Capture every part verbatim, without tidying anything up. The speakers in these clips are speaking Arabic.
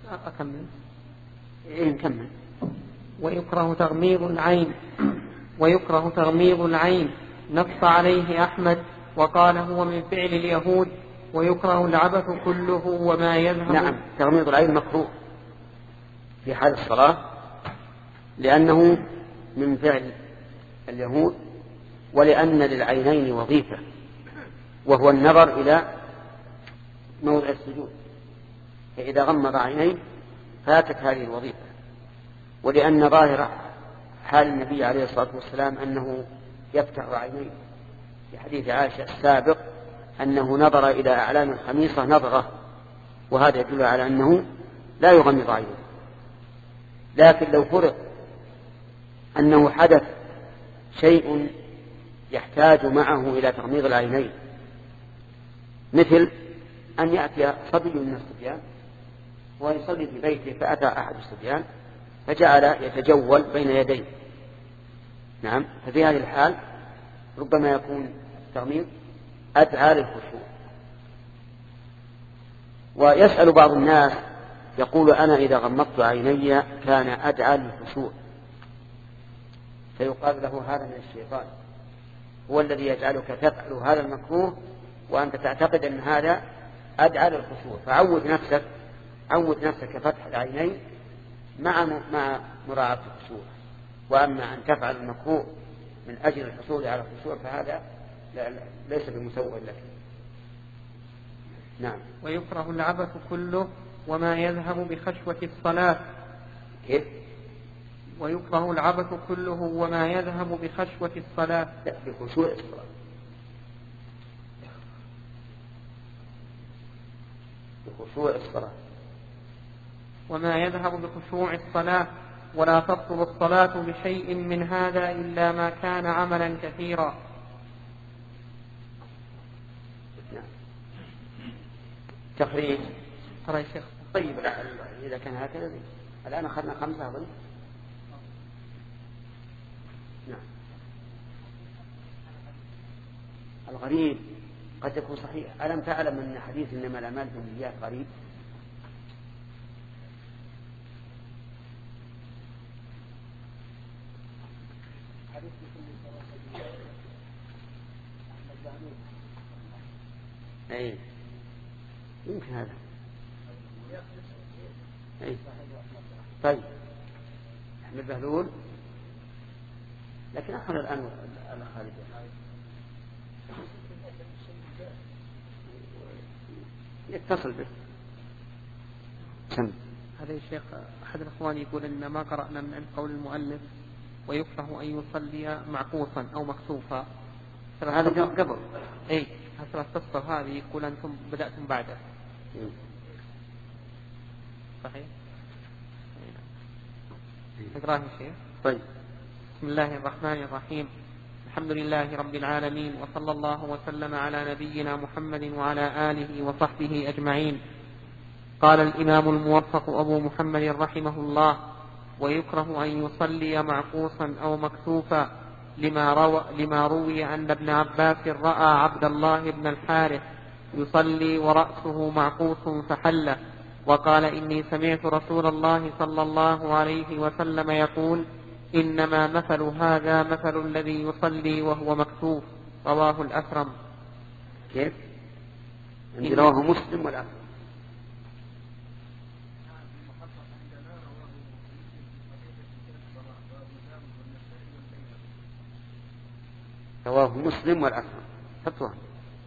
أكمل. إيه نكمل. ويكره تغميض العين ويكره تغميض العين نص عليه أحمد وقال هو من فعل اليهود. ويكره العبث كله وما يذهب. نعم تغميض العين مكروه في حال الصلاة لأنه من فعل اليهود ولأن للعينين وظيفة وهو النظر إلى موضع السجود فإذا غمض عينيه فاتت هذه الوظيفة ولأن ظاهر حال النبي عليه الصلاة والسلام أنه يفتح عينيه في حديث عائشة السابق أنه نظر إلى أعلام الخميصة نظرة وهذا يدل على أنه لا يغمض عينيه. لكن لو فرض أنه حدث شيء يحتاج معه إلى تغميض العينين مثل أن يأتي صبي من الصبيان ويصلي في بيته فأتى أحد الصبيان فجعل يتجول بين يديه نعم ففي هذه الحال ربما يكون التغميض أدعى للخشوع. ويسأل بعض الناس يقول أنا إذا غمضت عيني كان أدعى للخشوع فيقال له هذا من الشيطان هو الذي يجعلك تفعل هذا المكروه وأنت تعتقد أن هذا أدعى للخشوع. فعود نفسك عود نفسك فتح العينين مع مع مراعاة الخشوع. وأما أن تفعل المكروه من أجل الحصول على الخشوع فهذا لا لا ليس بمسوغ لك. نعم. ويكره العبث كله وما يذهب بخشوة الصلاة. كيف؟ ويكره العبث كله وما يذهب بخشوة الصلاة. لا بخشوع الصلاة بخشوع الصلاة وما يذهب بخشوع الصلاة ولا تبطل الصلاة بشيء من هذا إلا ما كان عملا كثيرا. تخريج ترى يا شيخ. طيب إذا كان هكذا الآن أخذنا خمسة أظن. نعم. الغريب قد يكون صحيح. ألم تعلم أن حديث إنما الأعمال بالنيات غريب؟ أي يمكن هذا. أي طيب أحمد بهلول لكن أخذ الآن الخارج يتصل به. سم. هذا الشيخ أحد الأخوان يقول إن ما قرأنا من عند قول المؤلف ويكره أن يصلي معكوسا أو مكسوفا. هذا قبل. أي هسه التصفر هذه يقول أنتم بدأتم بعده. صحيح. اقرأه الشيخ. طيب. بسم الله الرحمن الرحيم. الحمد لله رب العالمين وصلى الله وسلم على نبينا محمد وعلى آله وصحبه أجمعين. قال الإمام الموفق أبو محمد رحمه الله ويكره أن يصلي معكوسا أو مكسوفا لما, روى لما روي أن ابن عباس رأى عبد الله بن الحارث يصلي ورأسه معكوس فحل وقال إني سمعت رسول الله صلى الله عليه وسلم يقول إنما مثل هذا مثل الذي يصلي وهو مكسوف. رواه الأكرم. كيف؟ عندي رواه مسلم والأكرم. رواه مسلم والأكرم. حطوها.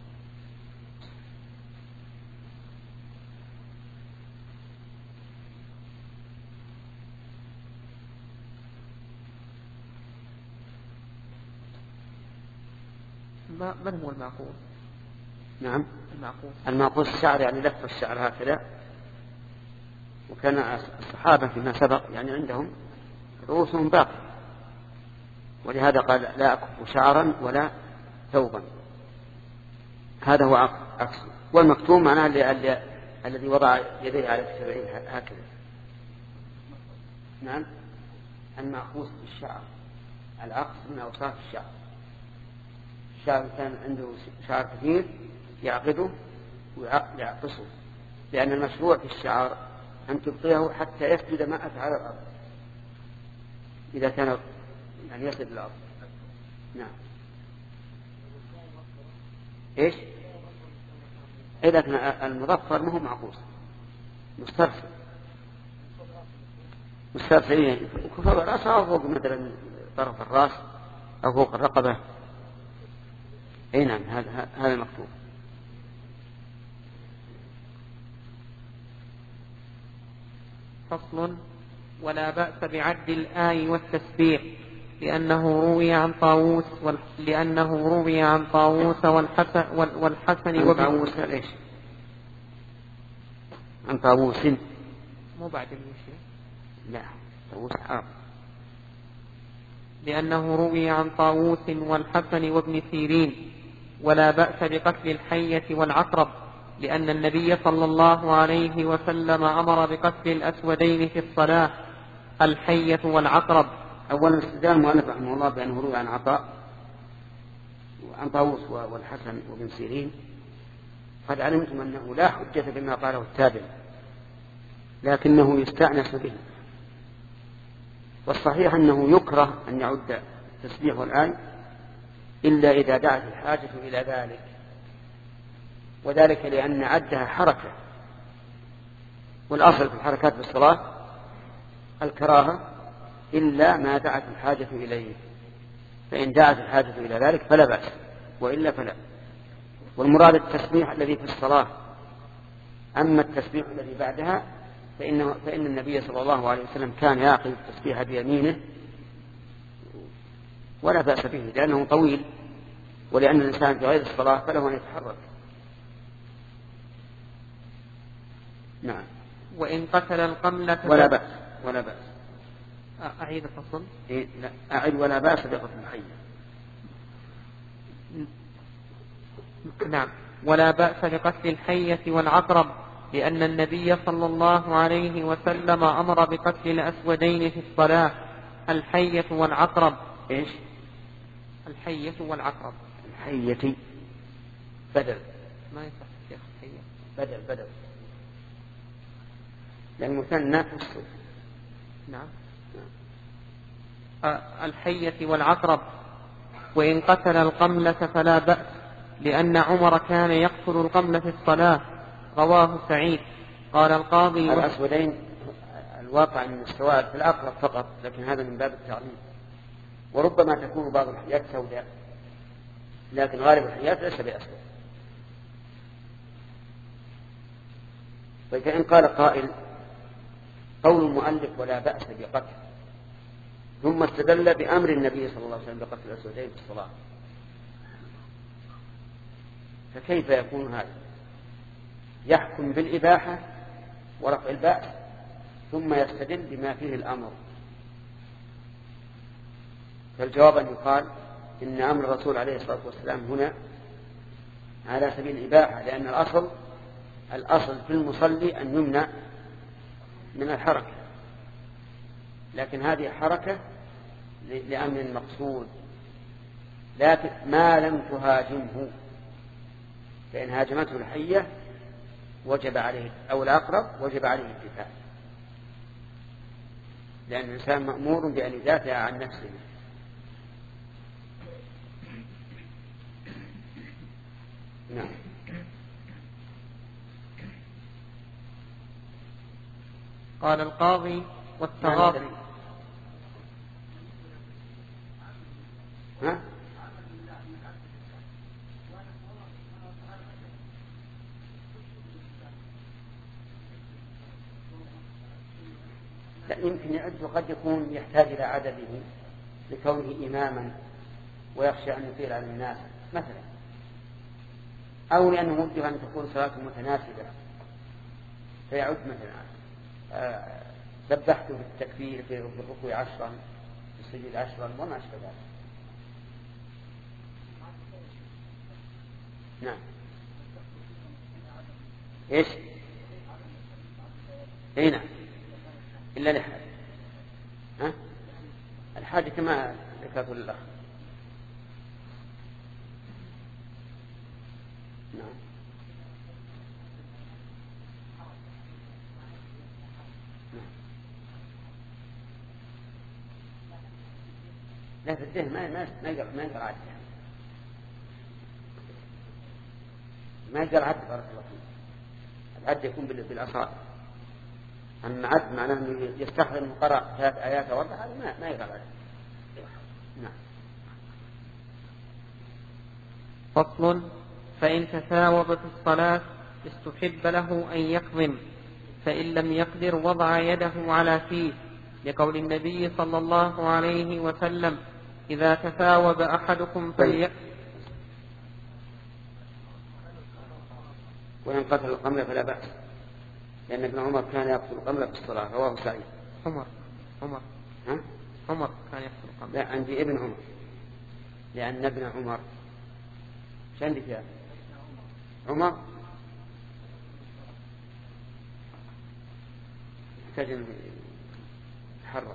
من هو المعقوس؟ نعم المعقوس المعقوس الشعر يعني لف الشعر هكذا. وكان الصحابة فيما سبق يعني عندهم رؤوسهم باقية ولهذا قال لا أكف شعرا ولا ثوبا. هذا هو عكسه. والمكتوم معناه اللي الذي وضع يديه على كتفيه هكذا. نعم المعقوس بالشعر العقص من أوصاف الشعر. الشعر كان عنده شعر كثير يعقده ويعقصه لأن المشروع في الشعر أن تبقيه حتى يسجد معك على الأرض إذا كان يعني يصل الأرض. نعم. إيش؟ إذا كان المظفر ما هو معقوس، مسترسل مسترسل فوق الرأس أو فوق مثلا طرف الرأس أو فوق الرقبة. أي نعم، هذا هذا المكتوب. فصل: ولا بأس بعد الآي والتسبيح لأنه روي عن طاووس وال... لأنه روي عن طاووس والحسن وال... والحسن عن طاووس ليش؟ عن طاووس مو بعد المشي. لا، طاووس حرام. لأنه روي عن طاووس والحسن وابن سيرين. ولا بأس بقتل الحية والعقرب لأن النبي صلى الله عليه وسلم أمر بقتل الأسودين في الصلاة، الحية والعقرب. أولا استدلال المؤلف رحمه الله بأنه روي عن عطاء عن طاووس والحسن وابن سيرين. قد علمتم أنه لا حجة بما قاله التابع، لكنه يستأنس به. والصحيح أنه يكره أن يعد التسبيح والآي إلا إذا دعت الحاجة إلى ذلك، وذلك لأن عدها حركة، والأصل في الحركات في الصلاة الكراهة إلا ما دعت الحاجة إليه، فإن دعت الحاجة إلى ذلك فلا بأس، وإلا فلا. والمراد التسبيح الذي في الصلاة. أما التسبيح الذي بعدها فإن, فإن النبي صلى الله عليه وسلم كان يأخذ التسبيح بيمينه ولا بأس به، لأنه طويل، ولأن الإنسان في غير الصلاة فله أن يتحرك. نعم. وإن قتل القملة ولا بأس ولا بأس أعيد الفصل. إيه؟ لا أعيد. ولا بأس بقتل الحية. نعم. ولا بأس بقتل الحية والعقرب لأن النبي صلى الله عليه وسلم أمر بقتل الأسودين في الصلاة، الحية والعقرب. إيش؟ الحية والعقرب. الحية بدل، ما يصح شيخ الحية. بدل بدل لأن مثنى تفصل. نعم. الحية والعقرب. وإن قتل القملة فلا بأس لأن عمر كان يقتل القملة في الصلاة، رواه سعيد. قال القاضي: الأسودين الواقع من السواد في الأقرب فقط، لكن هذا من باب التعليم. وربما تكون بعض الحيات سوداء، لكن غالب الحيات ليس بأسود. فإن قال قائل: قول المؤلف ولا بأس بقتل، ثم استدل بأمر النبي صلى الله عليه وسلم بقتل الأسودين في الصلاة، فكيف يكون هذا؟ يحكم بالإباحة ورفع البأس ثم يستدل بما فيه الأمر. فالجواب أن يقال إن أمر الرسول عليه الصلاة والسلام هنا على سبيل الإباحة، لأن الأصل الأصل في المصلي أن يمنع من الحركة، لكن هذه حركة لأمر مقصود، لكن ما لم تهاجمه، فإن هاجمته الحية وجب عليه أو الأقرب وجب عليه الدفاع، لأن الإنسان مأمور بأن يدافع عن نفسه. نعم. قال القاضي: والتغاضي. ها؟ لا، يمكن يعد، وقد يكون يحتاج إلى عدده لكونه إماما ويخشى أن يطيل على الناس مثلا، أو لأنه ممكن أن تكون صلاة متناسبة فيعد مثلا آه سبحت في التكبير في الركوع عشرا في السجود عشرا وما أشبه ذلك. نعم. إيش؟ إيه نعم، إلا لحاجة. ها؟ الحاجة كما ذكرت للأخ. نعم. لا في الدهن ما ما ما يقدر ما يقدر عد ما يقدر عد بارك الله فيك. العد يكون بالأصابع، أما عد معناه أنه يستخدم قرأ ثلاث آيات أو أربعة ما ما يقدر عد. نعم. فصل: فإن تثاوب في الصلاة استحب له أن يقضم، فإن لم يقدر وضع يده على فيه، لقول النبي صلى الله عليه وسلم: إذا تثاوب أحدكم فليقضم. وإن قتل القمل فلا بأس، لأن ابن عمر كان يقتل القمل في الصلاة، رواه سعيد. عمر عمر ها؟ عمر كان يقتل القمل. لا، عندي ابن عمر، لأن ابن عمر ايش عندك يا عمر؟ يحتاج يتحرك.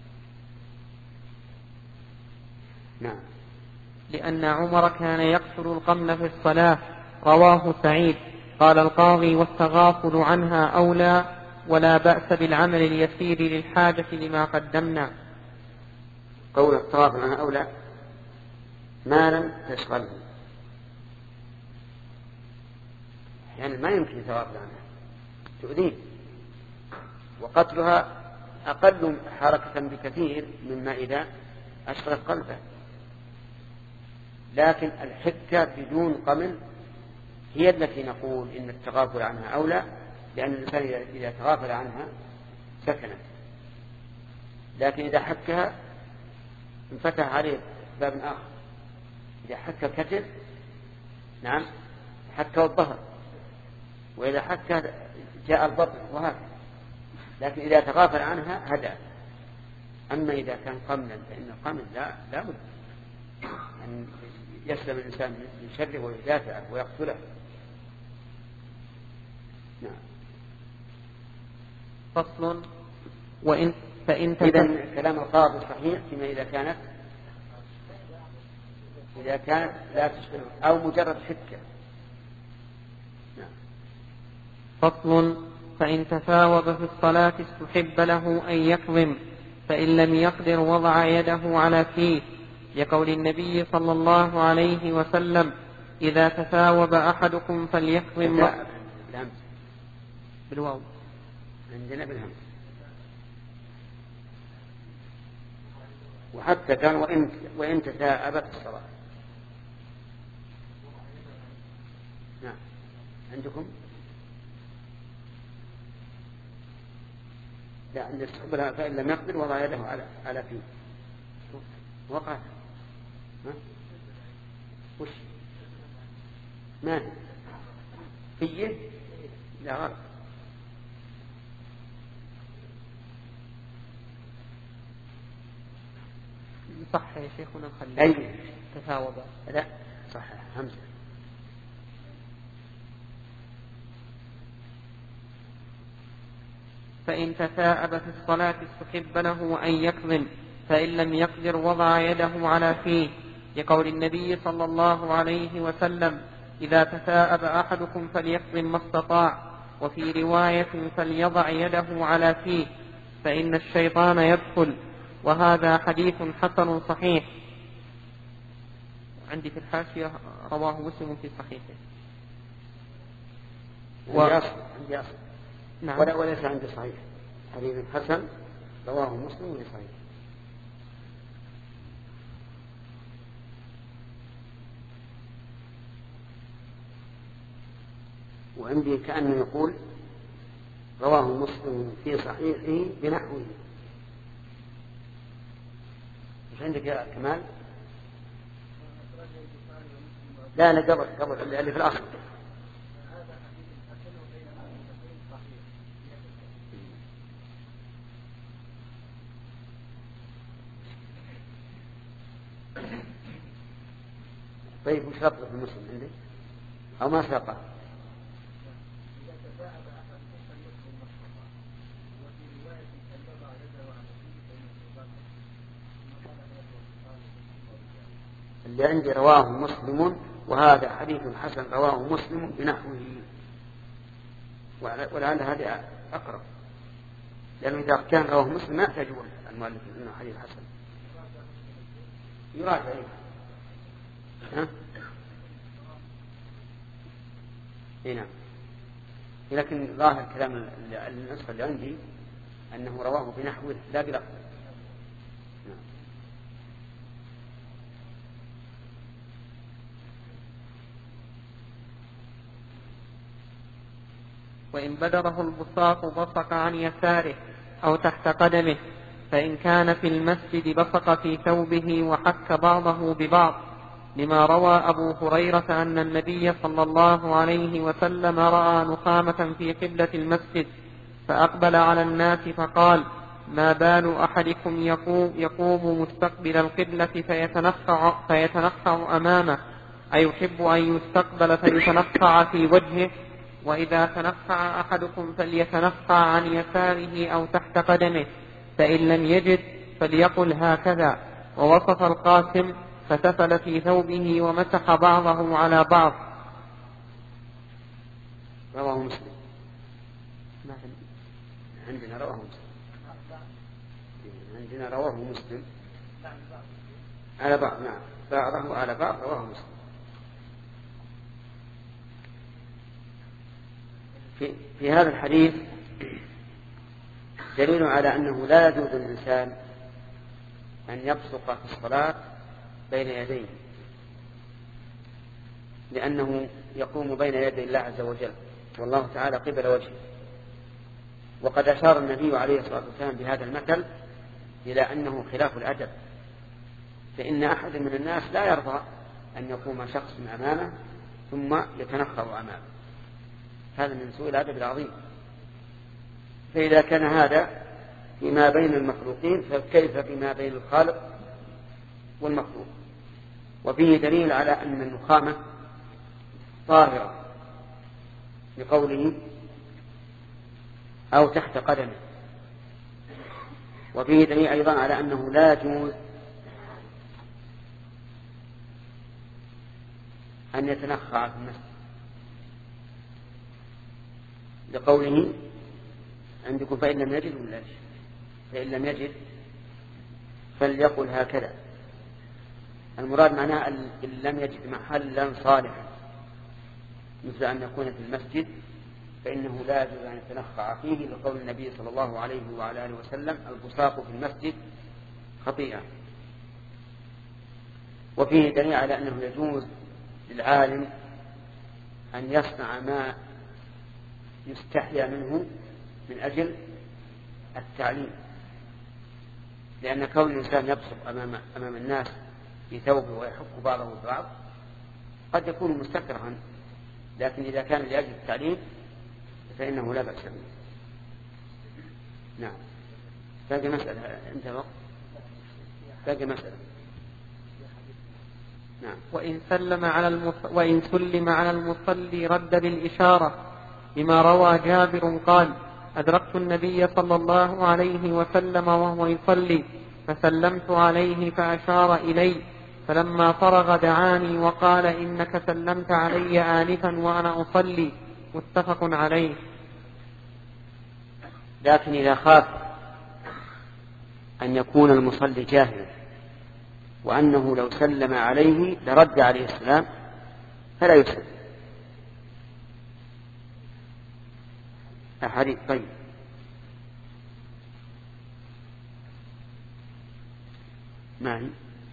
نعم. لأن عمر كان يقتل القمل في الصلاة، رواه سعيد. قال القاضي: والتغافل عنها أولى، ولا بأس بالعمل اليسير للحاجة لما قدمنا. قول التغافل عنها أولى ما لم تشغله، يعني ما يمكن التغافل عنها، تؤذيه، وقتلها أقل حركة بكثير مما إذا أشغلت قلبه. لكن الحكة بدون قمل هي التي نقول إن التغافل عنها أولى، لأن الإنسان إذا تغافل عنها سكنت، لكن إذا حكها انفتح عليه باب آخر. إذا حك الكتف نعم حك الظهر، وإذا حك جاء البطن وهكذا، لكن إذا تغافل عنها هدأ. أما إذا كان قملا فإن القمل لا لا بد أن يسلم الإنسان من شره ويدافعه ويقتله. نعم. فصل: وإن فإن إذن كلام القاضي صحيح فيما إذا كانت إذا كانت لا تشغله أو مجرد حكة. نعم. فصل: فإن تثاوب في الصلاة استحب له أن يقضم، فإن لم يقدر وضع يده على فيه، لقول النبي صلى الله عليه وسلم: إذا تثاوب أحدكم فليقضم. بالواو عندنا بالهمس. وحتى كان وإن, وإن تثاءبت الصلاة. نعم. عندكم لا عند استقبلها فإن لم يقدر وضع يده على على فيه. وقع ها؟ وش ما هي فيه؟ لا غلط. صح يا شيخنا، نخلي أي تثاوب. لا صح همزة. فإن تثاءب في الصلاة استحب له أن يقضم، فإن لم يقدر وضع يده على فيه، لقول النبي صلى الله عليه وسلم: إذا تثاءب أحدكم فليقضم ما استطاع، وفي رواية: فليضع يده على فيه، فإن الشيطان يدخل. وهذا حديث حسن صحيح. عندي في الحاشية: رواه مسلم في صحيحه. و... عندي أصل عندي أصل نعم. ولا وليس عندي صحيح، حديث حسن رواه مسلم في صحيح. وعندي كأنه يقول رواه مسلم في صحيحه بنحوه. مش عندك يا كمال؟ لا لا قبل قبل اللي في الأصل. طيب وش ربطه في المسلم عندك أو ما سبقه؟ اللي عندي رواه مسلم، وهذا حديث حسن رواه مسلم بنحوه، ولعل هذا أقرب، لأنه إذا كان رواه مسلم ما يحتاج المؤلف أنه حديث حسن. يراجع. ها؟ نعم. لكن ظاهر كلام النسخة اللي عندي أنه رواه بنحوه لا بلفظ. نعم. وإن بدره البصاق بصق عن يساره أو تحت قدمه، فإن كان في المسجد بصق في ثوبه وحك بعضه ببعض، لما روى أبو هريرة أن النبي صلى الله عليه وسلم رأى نخامة في قبلة المسجد فأقبل على الناس فقال: ما بال أحدكم يقوم, يقوم مستقبل القبلة فيتنخع, فيتنخع أمامه، أيحب أن يستقبل فيتنخع في وجهه؟ وإذا تنخع أحدكم فليتنخع عن يساره أو تحت قدمه، فإن لم يجد فليقل هكذا. ووصف القاسم فتفل في ثوبه ومسح بعضه على بعض. رواه مسلم. عندنا رواه مسلم. عندنا رواه مسلم على بعض. نعم، بعضه على بعض رواه مسلم. في, في هذا الحديث دليل على أنه لا يجوز للإنسان أن يبصق في الصلاة بين يديه، لأنه يقوم بين يدي الله عز وجل والله تعالى قبل وجهه. وقد أشار النبي عليه الصلاة والسلام بهذا المثل إلى أنه خلاف الأدب، فإن أحد من الناس لا يرضى أن يقوم شخص أمامه ثم يتنخر أمامه، هذا من سوء الأدب العظيم. فإذا كان هذا فيما بين المخلوقين فكيف فيما بين الخالق والمخلوق؟ وفيه دليل على أن النخامة طاهرة لقوله أو تحت قدمه. وفيه دليل أيضا على أنه لا يجوز أن يتنخع في المسجد لقوله عندكم فإن لم يجد ولا فإن لم يجد فليقل هكذا. المراد معناه أن لم يجد محلا صالحا مثل أن يكون في المسجد فإنه لا يجوز أن يتنخع فيه لقول النبي صلى الله عليه وعلى آله وسلم: البصاق في المسجد خطيئة. وفيه دليل على أنه يجوز للعالم أن يصنع ما يستحيا منه من أجل التعليم، لأن كون الإنسان يبصق أمام, أمام الناس في ثوبه ويحك بعضه ببعض قد يكون مستكرها، لكن إذا كان لأجل التعليم فإنه لا بأس به. نعم. باقي مسألة أنت وقت باقي مسألة. نعم. وإن سلم على المص... وإن سلم على المصلي رد بالإشارة، لما روى جابر قال: أدركت النبي صلى الله عليه وسلم وهو يصلي فسلمت عليه فأشار إلي، فلما فرغ دعاني وقال: إنك سلمت علي آنفا وأنا أصلي. متفق عليه. لكن إذا خاف أن يكون المصلي جاهلا وأنه لو سلم عليه لرد عليه السلام فلا يسلم. أحاديث. طيب. معي.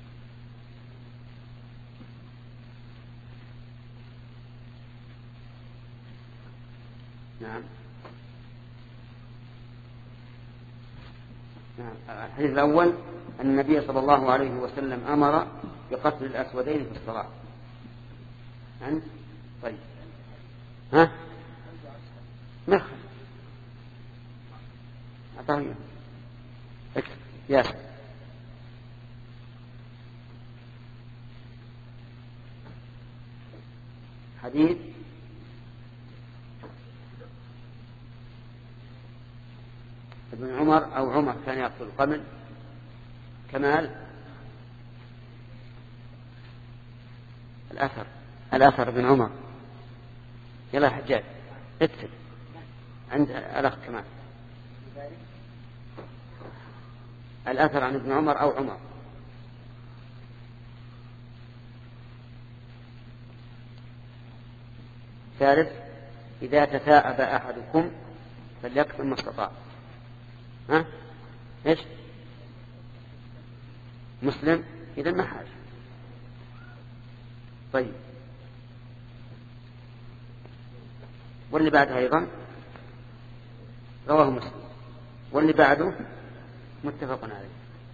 نعم. نعم. الحديث الأول أن النبي صلى الله عليه وسلم أمر بقتل الأسودين في الصلاة. يعني طيب. ها؟ مخ. أعطاه اكتب ياسر. حديث ابن عمر أو عمر كان يقتل القمل. كمال الأثر الأثر ابن عمر. يلا حجاج اكتب عند الأخ كمال الأثر عن ابن عمر أو عمر. ثالث إذا تثاءب أحدكم فليكفر ما استطاع. ها إيش مسلم إذا ما حاجة. طيب واللي بعدها أيضا رواه مسلم، واللي بعده متفق عليه.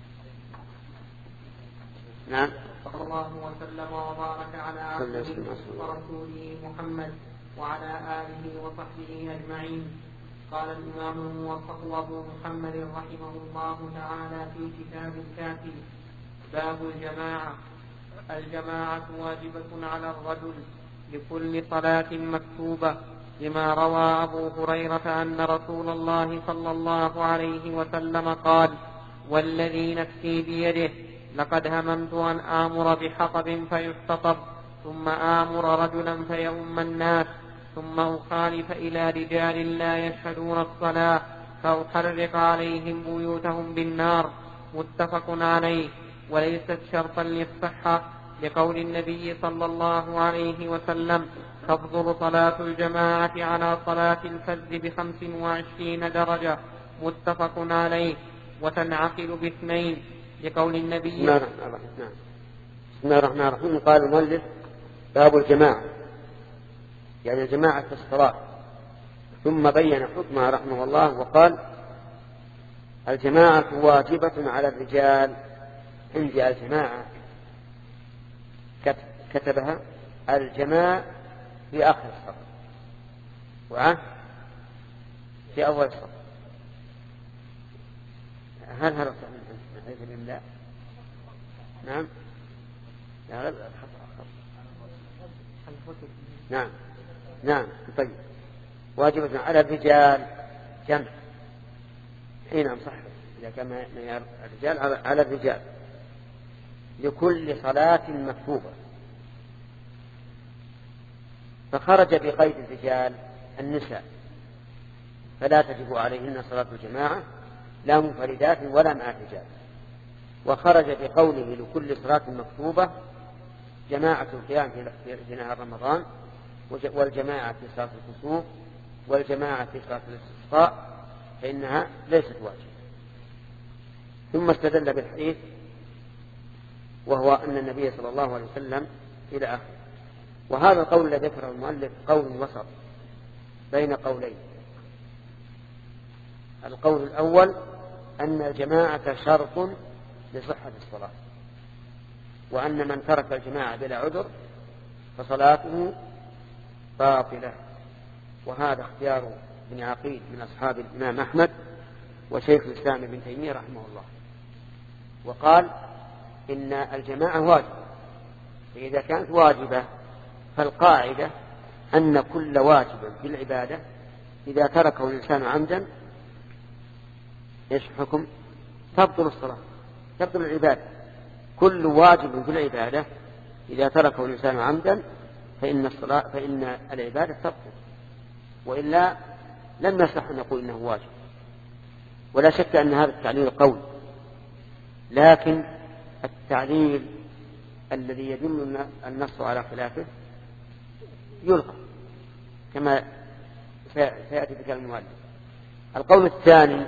نعم. صلى الله وسلم وبارك على عبده ورسوله محمد وعلى آله وصحبه أجمعين. قال الإمام الموفق أبو محمد رحمه الله تعالى في كتاب الكافي: باب الجماعة. الجماعة واجبة على الرجل لكل صلاة مكتوبة، لما روى أبو هريرة أن رسول الله صلى الله عليه وسلم قال: والذي نفسي بيده لقد هممت أن آمر بحطب فيحتطب، ثم آمر رجلا فيؤم الناس، ثم أخالف إلى رجال لا يشهدون الصلاة فأحرق عليهم بيوتهم بالنار. متفق عليه. وليست شرطا للصحة، لقول النبي صلى الله عليه وسلم: تفضل صلاة الجماعة على صلاة الفرد بخمس وعشرين درجة. متفق عليه. وتنعقل باثنين، لقول النبي. بسم الله الرحمن الرحيم. بسم الله الرحمن الرحيم. قال المؤلف: باب الجماعة، يعني الجماعة في الصلاة، ثم بين حكمها رحمه الله وقال: الجماعة واجبة على الرجال. عندي الجماعة كتبها الجماع في آخر الصف وعه في أول الصف. هل هذا صحيح من حيث الإملاء؟ نعم. لا لا نعم نعم. طيب واجبة على الرجال جمع حين صح إذا كان الرجال على الرجال لكل صلاة مكتوبة. فخرج بقيد الرجال النساء، فلا تجب عليهن صلاة الجماعة لا منفردات ولا مع الرجال. وخرج بقوله لكل صلاة مكتوبة جماعة القيام في نهار رمضان، والجماعة في صلاة الكسوف، والجماعة في صلاة الاستسقاء، فإنها ليست واجبة. ثم استدل بالحديث وهو أن النبي صلى الله عليه وسلم إلى آخره. وهذا القول الذي ذكره المؤلف قول وسط بين قولين. القول الأول أن الجماعة شرط لصحة الصلاة، وأن من ترك الجماعة بلا عذر فصلاته باطلة. وهذا اختيار ابن عقيل من أصحاب الإمام أحمد وشيخ الإسلام ابن تيمية رحمه الله. وقال إن الجماعة واجبة، فإذا كانت واجبة فالقاعدة أن كل واجب في العبادة إذا تركه الإنسان عمدا إيش حكم؟ تبطل الصلاة، تبطل العبادة. كل واجب في العبادة إذا تركه الإنسان عمدا فإن الصلاة فإن العبادة تبطل، وإلا لم يصح أن نقول إنه واجب. ولا شك أن هذا التعليل قول، لكن التعليل الذي يدل النص على خلافه يلغى كما سيأتي بكلام المؤلف. القول الثاني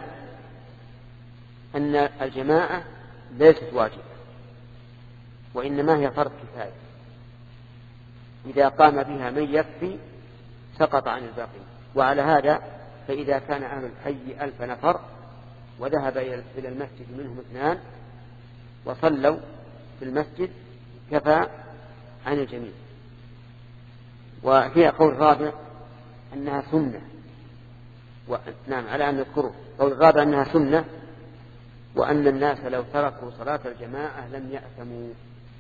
أن الجماعة ليست واجبة، وإنما هي فرض كفاية، إذا قام بها من يكفي سقط عن الباقين. وعلى هذا فإذا كان أهل الحي ألف نفر وذهب إلى المسجد منهم اثنان وصلوا في المسجد كفى عن الجميع. وفيها قول رابع أنها سنة، نعم على أن نذكره. قول رابع أنها سنة، وأن الناس لو تركوا صلاة الجماعة لم يأثموا.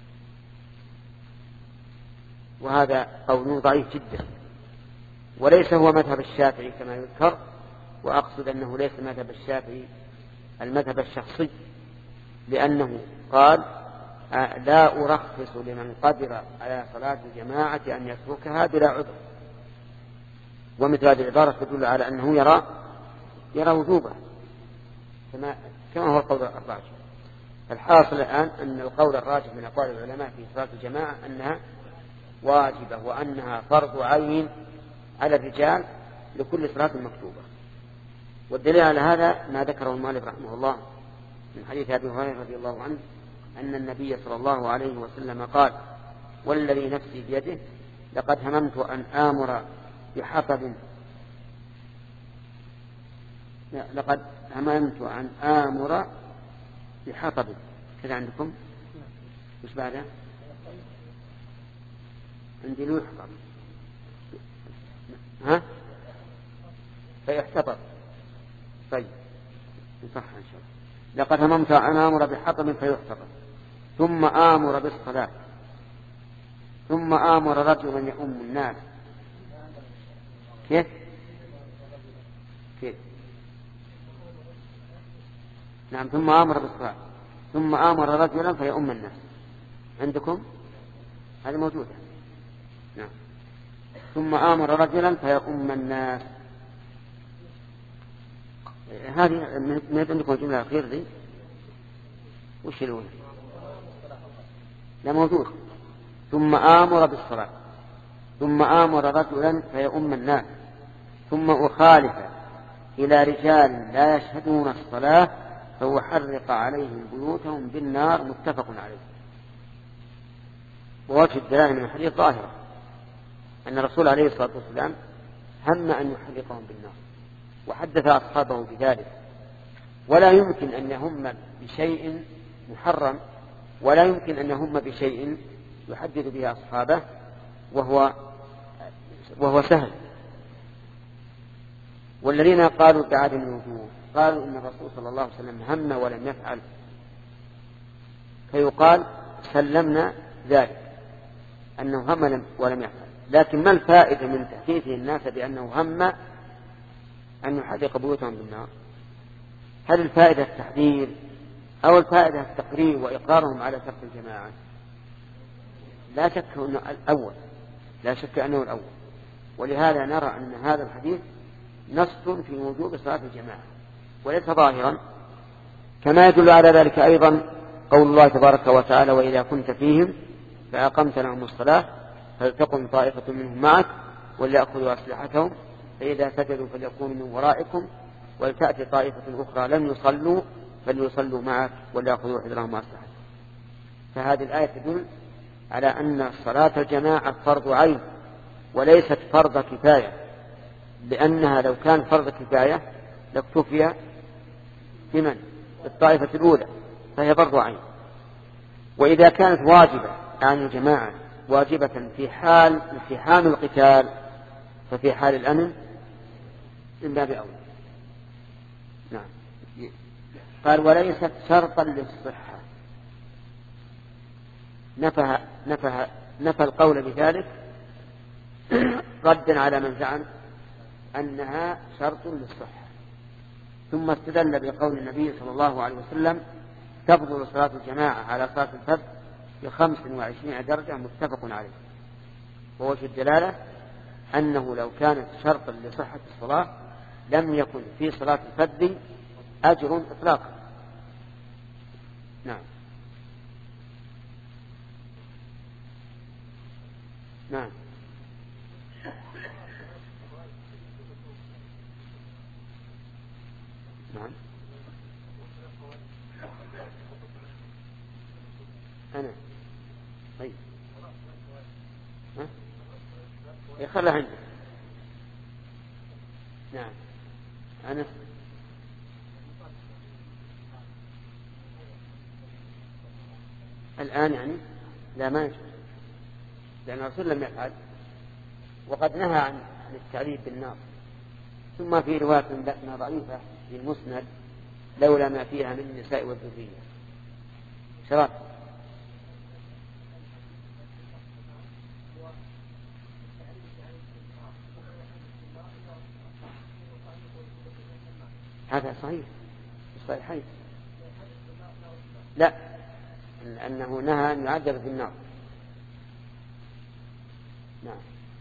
وهذا قول ضعيف جدا، وليس هو مذهب الشافعي كما يذكر. وأقصد أنه ليس مذهب الشافعي المذهب الشخصي، لأنه قال لا أرخص لمن قدر على صلاة الجماعة أن يتركها بلا عذر. ومثل هذه العبارة تدل على أنه يرى يرى وجوبها كما كما هو القول الراجح. الحاصل الآن أن القول الراجح من أقوال العلماء في صلاة الجماعة أنها واجبة، وأنها فرض عين على الرجال لكل صلاة مكتوبة. والدليل على هذا ما ذكره المؤلف رحمه الله من حديث أبي هريرة رضي الله عنه أن النبي صلى الله عليه وسلم قال: والذي نفسي بيده لقد هممت أن آمر بحطب لقد هممت أن آمر بحطب كذا عندكم مش بعدها عندي له يحطب ها فيحتطب. طيب صح إن شاء الله. لقد هممت أن آمر بحطب فيحتطب ثم آمر بالصلاة ثم آمر رجلا يؤم الناس. كيف كيف نعم ثم آمر بالصلاة ثم آمر رجلا فيؤم الناس. عندكم هذا موجودة نعم. ثم آمر رجلا فيؤم الناس. هذه من عندكم الجملة الأخيرة دي وش الأولى؟ لا موجود. ثم آمر بالصلاة ثم آمر رجلا فيؤم الناس ثم أخالف إلى رجال لا يشهدون الصلاة فأحرق عليهم بيوتهم بالنار. متفق عليه. ووجه الدلالة من الحديث ظاهرة أن الرسول عليه الصلاة والسلام هم أن يحرقهم بالنار وحدث أصحابه بذلك. ولا يمكن أن يهم بشيء محرم ولا يمكن أن يهم بشيء يحدث به أصحابه وهو وهو سهل. والذين قالوا بعدم الوجوب قالوا إن الرسول صلى الله عليه وسلم هم ولم يفعل فيقال سلمنا ذلك أنه هم ولم يفعل. لكن ما الفائدة من تحديثه الناس بأنه هم أن يحرق بيوتهم بالنار؟ هل الفائدة التحذير أو الفائدة التقرير وإقرارهم على ترك الجماعة؟ لا شك أنه الأول لا شك أنه الأول. ولهذا نرى أن هذا الحديث نص في وجوب صلاة الجماعة وليس ظاهرا. كما يدل على ذلك أيضا قول الله تبارك وتعالى: وإذا كنت فيهم فأقمت لهم الصلاة فلتقم طائفة منهم معك وليأخذوا أسلحتهم فإذا سجدوا فليكونوا من ورائكم ولتأتي طائفة أخرى لم يصلوا فليصلوا معك وليأخذوا حذرهم وأسلحتهم. فهذه الآية تدل على أن صلاة الجماعة فرض عين وليست فرض كفاية، لأنها لو كان فرض كفاية لاكتفي بمن؟ بالطائفة الأولى، فهي فرض عين. وإذا كانت واجبة عن الجماعة واجبة في حال التحام القتال ففي حال الأمن من باب أولى. نعم. قال: وليست شرطا للصحة. نفى نفى نفى القول بذلك ردا على من زعم أنها شرط للصحة. ثم استدل بقول النبي صلى الله عليه وسلم: تفضل صلاة الجماعة على صلاة الفرد بخمس وعشرين درجة. متفق عليه. ووجه الدلالة أنه لو كانت شرطا لصحة الصلاة لم يكن في صلاة الفرد أجر إطلاقا. نعم. نعم. نعم. أنا طيب ها يخلى عندي. نعم. أنا الآن يعني لا ما يجوز، لأن الرسول لم يفعل وقد نهى عن التعذيب بالنار. ثم في رواية لنا ضعيفة في المسند: لولا ما فيها من النساء والذرية. شرط هذا صحيح الصحيحين. لا، أنه نهى أن يعذب في النار. نعم.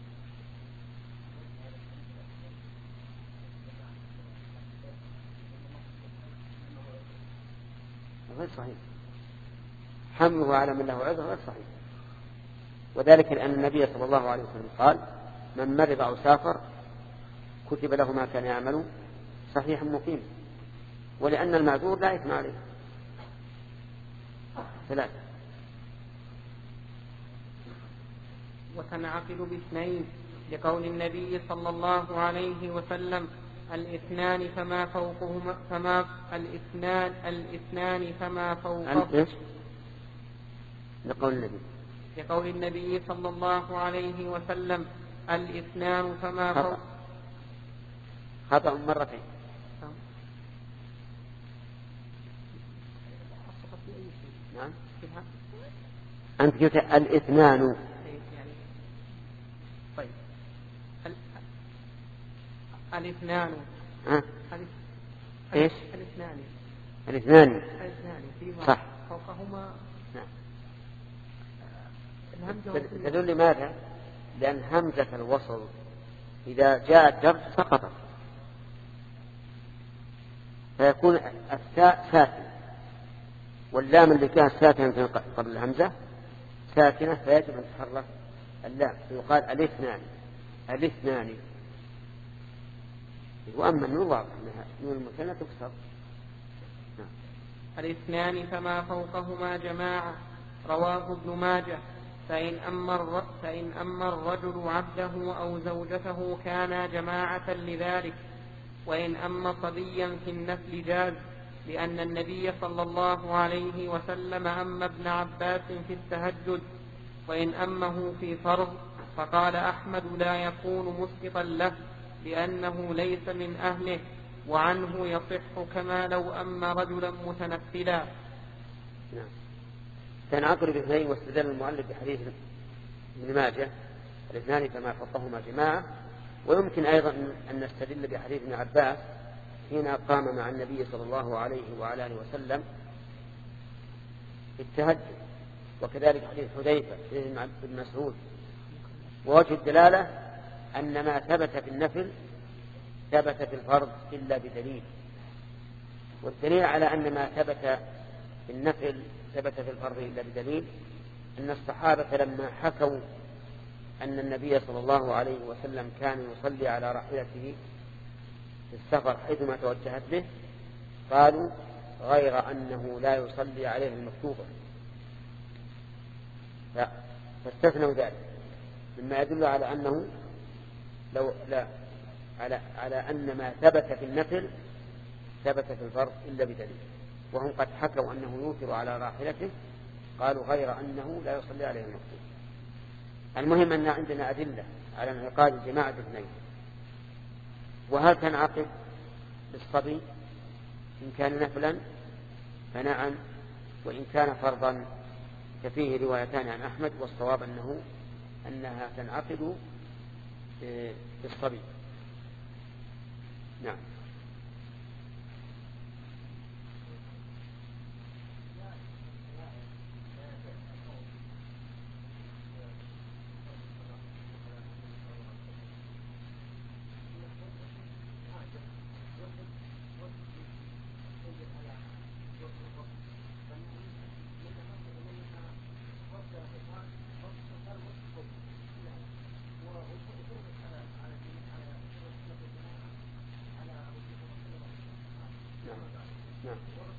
غير صحيح. حمله على من له عذر غير صحيح. وذلك لأن النبي صلى الله عليه وسلم قال: من مرض أو سافر كتب له ما كان يعمل صحيحا مقيما، ولأن المعذور لا إثم عليه. ثلاثة. وتنعقد باثنين لقول النبي صلى الله عليه وسلم: الاثنان فما فوقهما فما الاثنان الاثنان فما فوقهما. لقول النبي لقول النبي صلى الله عليه وسلم: الاثنان فما فوق. خطأ مرتين. نعم. أنت قلت الاثنان. طيب. الاثنان. ها؟ ايش؟ الاثنان. الاثنان. الاثنان. فيما صح. فوقهما. نعم. الهمزة. تدل لماذا؟ لأن همزة الوصل إذا جاء الجر سقطت، فيكون الثاء ساكنة، واللام اللي كانت ساكنة قبل الهمزة ساكنة، فيجب أن تحرك اللام فيقال الاثنان. الاثنان. وأما النون واضح أنها نون المثنى تكسر. الاثنان فما فوقهما جماعة. رواه ابن ماجه. فإن أما فإن أما الرجل عبده أو زوجته كانا جماعة لذلك، وإن أما صبيا في النفل جاز، لأن النبي صلى الله عليه وسلم أما ابن عباس في التهجد، وإن أمه في فرض فقال أحمد لا يكون مسقطا له لأنه ليس من أهله، وعنه يصح كما لو أما رجلا متنفلا. نعم. تنعقد باثنين، واستدل المؤلف بحديث ابن ماجه: الاثنان فما فوقهما جماعة. ويمكن أيضا أن نستدل بحديث ابن عباس حين قام مع النبي صلى الله عليه وعلى آله وسلم في التهجد، وكذلك حديث حذيفة بن مسعود. ووجه الدلالة أن ما ثبت في النفل ثبت في الفرض إلا بدليل، والدليل على أن ما ثبت في النفل ثبت في الفرض إلا بدليل أن الصحابة لما حكوا أن النبي صلى الله عليه وسلم كان يصلي على راحلته في السفر حيثما توجهت به، قالوا غير أنه لا يصلي عليه المكتوبة، فاستثنوا ذلك مما يدل على أنه لو لا على على أن ما ثبت في النفل ثبت في الفرض إلا بدليل، وهم قد حكوا أنه يوتر على راحلته، قالوا غير أنه لا يصلي عليه المكتوب. المهم أن عندنا أدلة على انعقاد الجماعة اثنين. وهل تنعقد بالصبي إن كان نفلا فنعم، وإن كان فرضا ففيه روايتان عن أحمد، والصواب أنه أنها تنعقد بالصبي. نعم. نعم.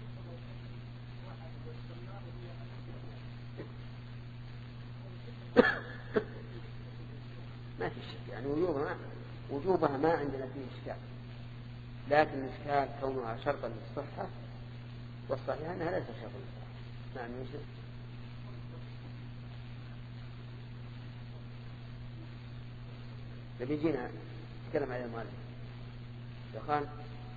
ما في شك، يعني وجوبها وجوبها ما عندنا فيه إشكال، لكن الإشكال كونها شرطا للصحة، والصحيح أنها ليست شرطا للصحة. نعم يوسف. نبي جينا نتكلم على المؤلف يا خان.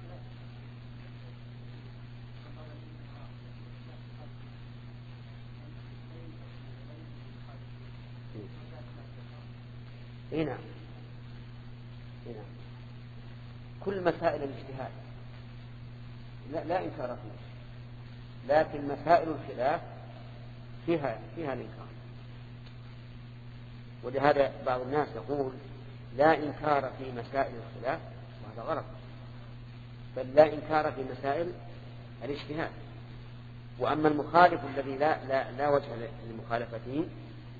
هنا هنا كل مسائل الاجتهاد لا, لا إنكار فيها، لكن مسائل الخلاف فيها فيها الإنكار. ولهذا بعض الناس يقول لا إنكار في مسائل الخلاف، وهذا غلط، بل لا إنكار في مسائل الاجتهاد. وأما المخالف الذي لا, لا, لا وجه لمخالفته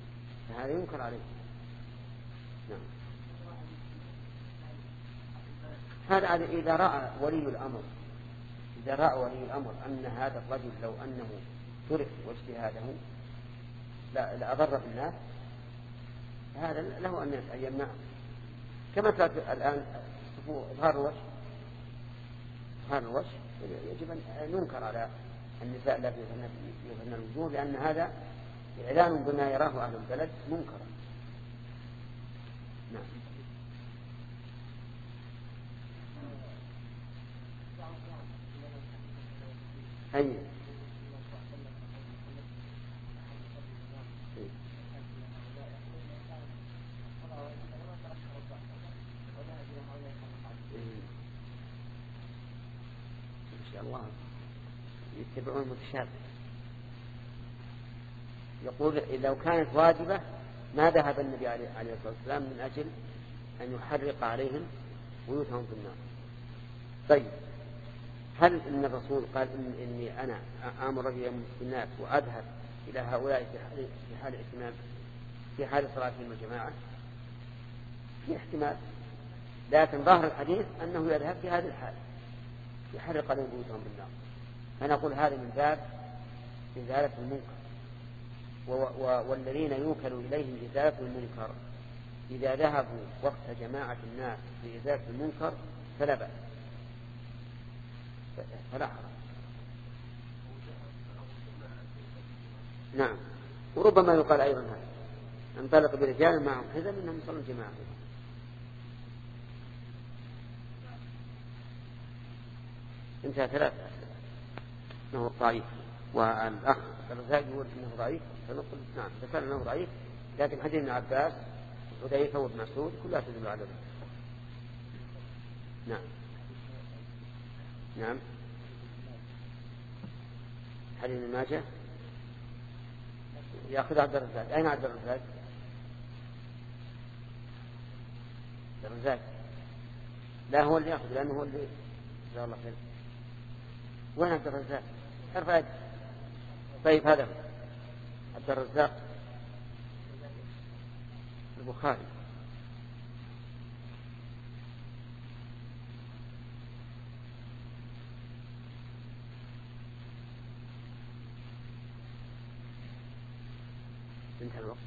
فهذا ينكر عليه. نعم. هذا إذا رأى ولي الأمر إذا رأى ولي الأمر أن هذا الرجل لو أنه ترك واجتهاده لا لأضر بالناس، هذا له أن يمنعه. كما كانت الآن إظهار الوجه إظهار الوجه يجب أن ينكر على النساء التي يظهرن الوجوه، لأن هذا إعلان بما يراه أهل البلد منكرا. نعم. أي إن شاء الله يتبعون المتشابه. يقول لو كانت واجبة ما ذهب النبي عليه الصلاة والسلام من أجل أن يحرق عليهم بيوتهم في النار. طيب، هل إن الرسول قال إن إني أنا آمر رجلا بالناس وأذهب إلى هؤلاء في حال اهتمام في حال صلاتهم الجماعة؟ في احتمال، لكن ظاهر الحديث أنه يذهب في هذه الحال يحرق عليهم بيوتهم بالنار. فنقول هذا من باب إزالة المنكر، والذين يوكلوا إليهم إزالة المنكر إذا ذهبوا وقت جماعة الناس لإزالة المنكر فلا بأس فلا حرج. نعم. وربما يقال أيضا هذا انطلق برجال معهم حزم إنهم يصلون جماعة. انتهى ثلاثة أنه ضعيف، والأخ الرزاق يقول إنه ضعيف، فنقول نعم ذكر أنه ضعيف، لكن حديث ابن عباس وحذيفة وابن مسعود كلها تدل على ذلك. نعم. نعم. حديث ابن ماجه يأخذ عبد الرزاق. أين عبد الرزاق؟ عبد الرزاق لا هو اللي يأخذ، لأنه هو اللي جزاه الله خير. وين عبد الرزاق؟ ارفع. طيب هذا عبد الرزاق البخاري. انتهى الوقت.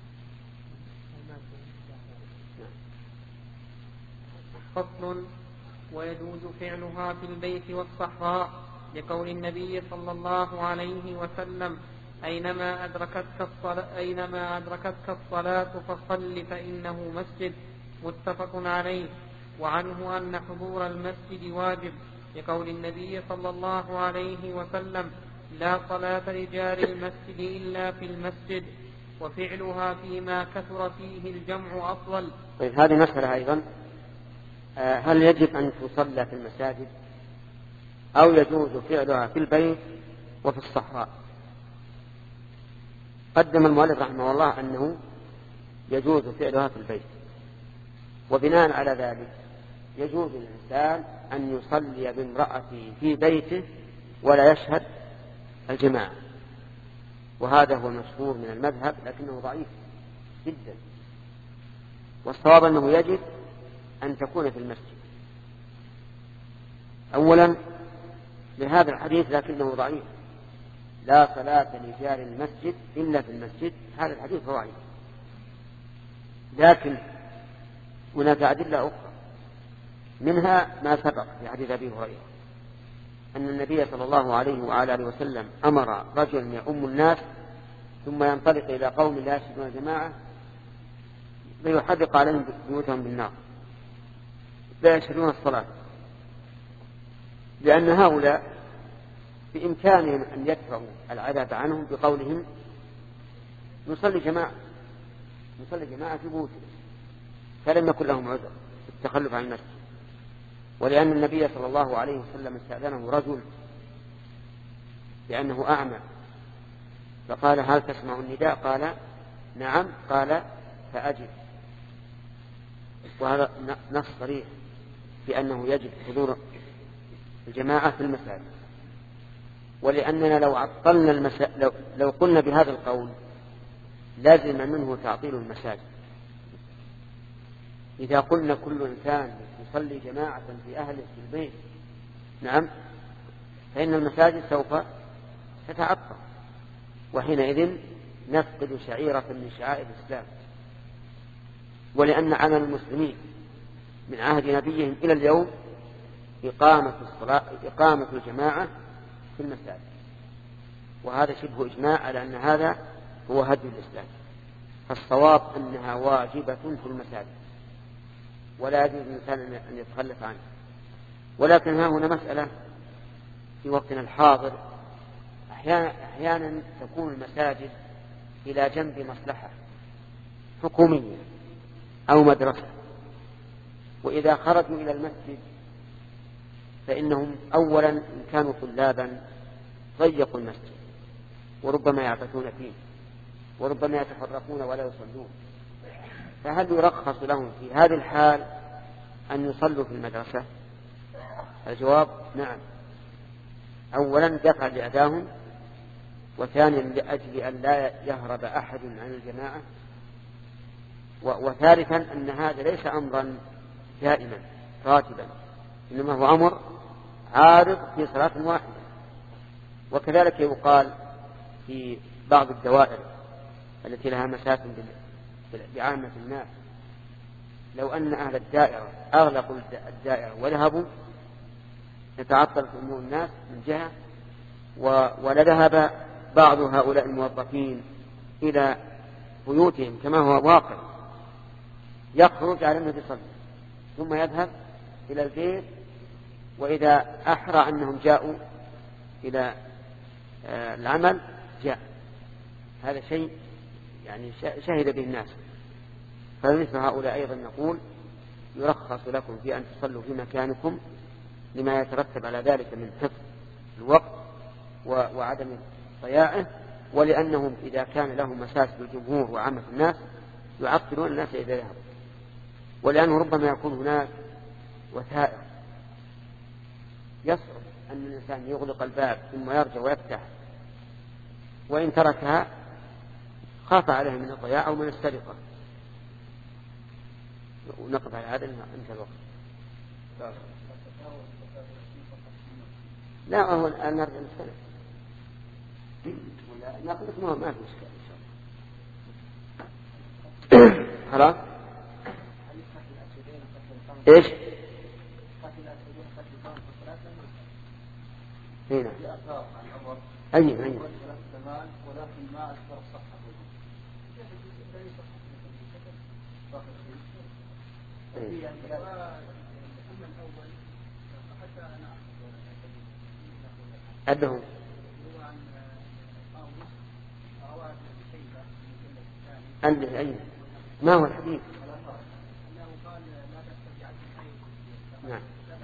فصل: ويجوز فعلها في البيت والصحراء، لقول النبي صلى الله عليه وسلم: أينما أدركتك الصلاة, أينما أدركتك الصلاة فصل فإنه مسجد. متفق عليه. وعنه أن حضور المسجد واجب، لقول النبي صلى الله عليه وسلم: لا صلاة لجار المسجد إلا في المسجد، وفعلها فيما كثر فيه الجمع أفضل. طيب، هذه مسألة أيضا، هل يجب أن تصلى في المساجد أو يجوز فعلها في البيت وفي الصحراء؟ قدم المؤلف رحمه الله أنه يجوز فعلها في البيت، وبناء على ذلك يجوز للإنسان أن يصلي بامرأته في بيته ولا يشهد الجماعة، وهذا هو المشهور من المذهب، لكنه ضعيف جدا. والصواب أنه يجب أن تكون في المسجد، أولا لهذا الحديث لكنه ضعيف: لا صلاة لجار المسجد إلا في المسجد. هذا الحديث ضعيف، لكن هناك أدلة أخرى، منها ما سبق في حديث أبي هريرة أن النبي صلى الله عليه وعلى آله وسلم أمر رجلا يؤم الناس ثم ينطلق إلى قوم لا يشهدون الجماعة فيحرق عليهم بيوتهم بالنار لا يشهدون الصلاة، لأن هؤلاء بإمكانهم أن يدفعوا العذاب عنهم بقولهم: نصلي جماعة نصلي جماعة في بيوتنا، فلم يكن لهم عذر التخلف عن المسجد. ولأن النبي صلى الله عليه وسلم استأذنه رجل لأنه أعمى، فقال: هل تسمع النداء؟ قال: نعم. قال: فأجب. وهذا نص صريح في أنه يجب حضور الجماعة في المساجد. ولأننا لو عطلنا المسا... لو... لو قلنا بهذا القول لازم منه تعطيل المساجد، إذا قلنا كل إنسان يصلي جماعة في أهله في البيت نعم فإن المساجد سوف تتعطل، وحينئذ نفقد شعيرة من شعائر الإسلام. ولأن عمل المسلمين من عهد نبيهم إلى اليوم إقامة الصلاة إقامة الجماعة في المساجد، وهذا شبه إجماع على أن هذا هو هدي الإسلام. فالصواب أنها واجبة في المساجد ولا يجوز الإنسان أن يتخلف عنه. ولكن ها هنا مسألة في وقتنا الحاضر، أحيانا, أحيانا تكون المساجد إلى جنب مصلحة حكومية أو مدرسة، وإذا خرجوا إلى المسجد فإنهم أولا إن كانوا طلابا ضيقوا المسجد وربما يعبثون فيه وربما يتفرقون ولا يصلون، فهل يرخص لهم في هذه الحال أن يصلوا في المدرسة؟ الجواب نعم، أولا دفع لأذاهم، وثانيا لأجل أن لا يهرب أحد عن الجماعة، وثالثا أن هذا ليس أمرا دائما راتبا، إنما هو أمر عارض في صلاة واحدة. وكذلك يقال في بعض الدوائر التي لها مساكن بعامة الناس، لو أن أهل الدائرة أغلقوا الدائرة وذهبوا يتعطل في أمور الناس من جهة، ولذهب بعض هؤلاء الموظفين إلى بيوتهم كما هو واقع، يخرج على النبي صلى الله عليه وسلم ثم يذهب إلى البيت، وإذا أحرى أنهم جاءوا إلى العمل جاء. هذا شيء يعني شهد به الناس. فمثل هؤلاء أيضا نقول يرخص لكم في أن تصلوا في مكانكم لما يترتب على ذلك من حفظ الوقت وعدم ضياعه، ولأنهم إذا كان لهم مساجد الجمهور وعامة الناس يعطلون الناس إذا ذهبوا، ولأنه ربما يكون هناك وثائق يصعب أن الإنسان يغلق الباب ثم يرجع ويفتح، وإن تركها خاف عليه من الضياع أو من السرقة. ونقف على هذا انتهى الوقت. لا هو الآن نرجع للسنة نقول لك ما ما في إشكال إن شاء الله. خلاص إيش؟ هنا أي أي ولكن ما أكثر الصحة. أدهم أنه أي ما هو الحديث؟ نعم.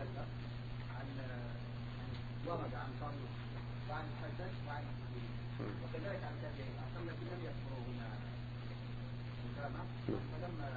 ورد عن طريق وعن الحجاج وعن وكذلك عن تابعين أصلا لم يذكروا هنا مكانه. فلما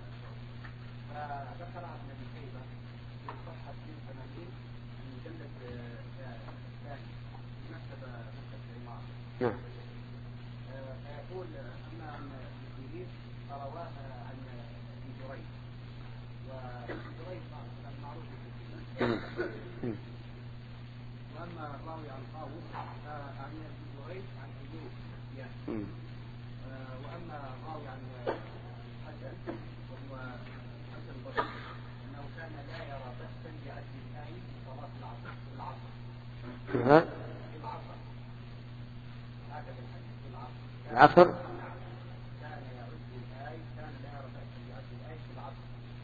فذكر عن ابن شيبة في صحة اثنين وثمانين المجلد الثاني مكتب مكتب العمارة. فيقول أما أن المسلمين فرواه عن ابن جريج، وابن جريج كان معروف في وأما الراوي عن طاووس عن ابن جريج عن أيوب يعني. وأما الراوي عن حسن وهو حسن البصري أنه كان لا يرى بأسا بعد الآي في صلاة العصر في العصر في العصر هكذا الحديث في العصر العصر كان يعد الآي كان لا يرى بأسا بعد الآي في العصر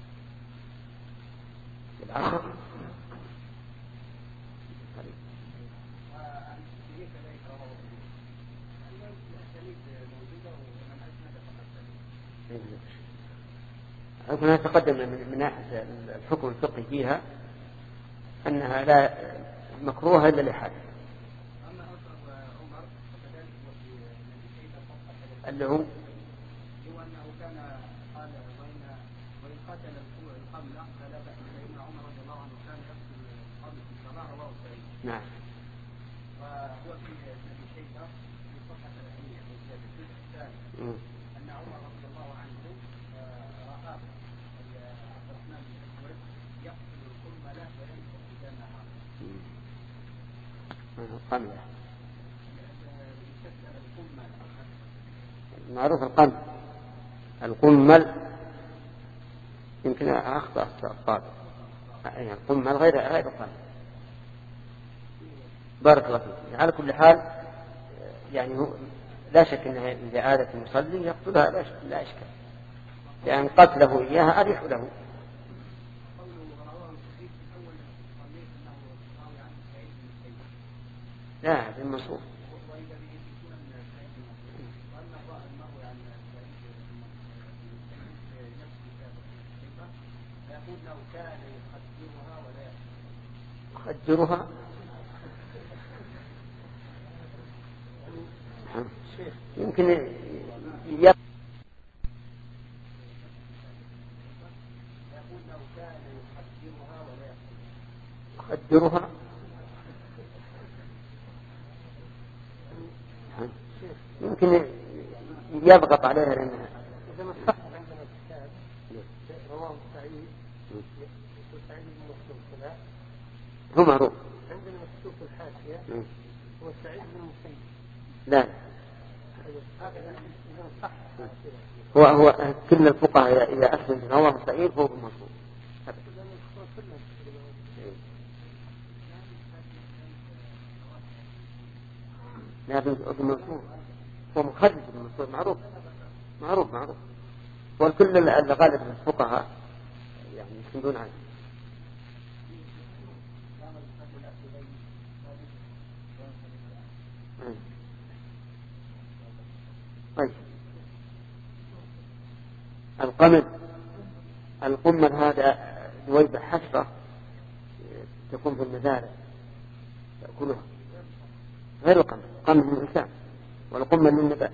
في العصر هنا تقدم من ناحية الحكم الفقهي فيها أنها لا مكروهة إلا لحد اللي هو أنه كان قال وإن قتل القمل فلا بأس، فإن عمر رضي الله عنه كان يقتل القمل في الصلاة رواه سعيد. نعم. وهو في ابن شيبة في صحة الأهلية في الجزء الثاني أن عمر رضي الله عنه رآه القملة معروف القمل القمل يمكن أخطأ الطابع يعني القمل غير غير القمل. بارك الله فيك. على كل حال يعني هو لا شك أنها إذا عادت المصلي يقتلها لا إشكال لأن قتله إياها أريح له. لا هذا المنصوب. يخدرها يمكن يقول يخدرها يمكن يضغط عليها لأنها إذا ما صح عندنا الكتاب رواه سعيد سعيد بن مسلم هو معروف عندنا مكتوب في الحاشية هو سعيد بن مسلم. لا هو هو كل الفقهاء إذا أسلم رواه سعيد فهو المنصوب. لا بالمنصوب هو مخرج بالمنصوب معروف معروف معروف والكل اللي غالب الفقهاء يعني يسندون عنه. طيب القمل القمل هذا دويبة حشرة تكون في المزارع تأكلها غير القمل. القمل للإنسان والقمل للنبات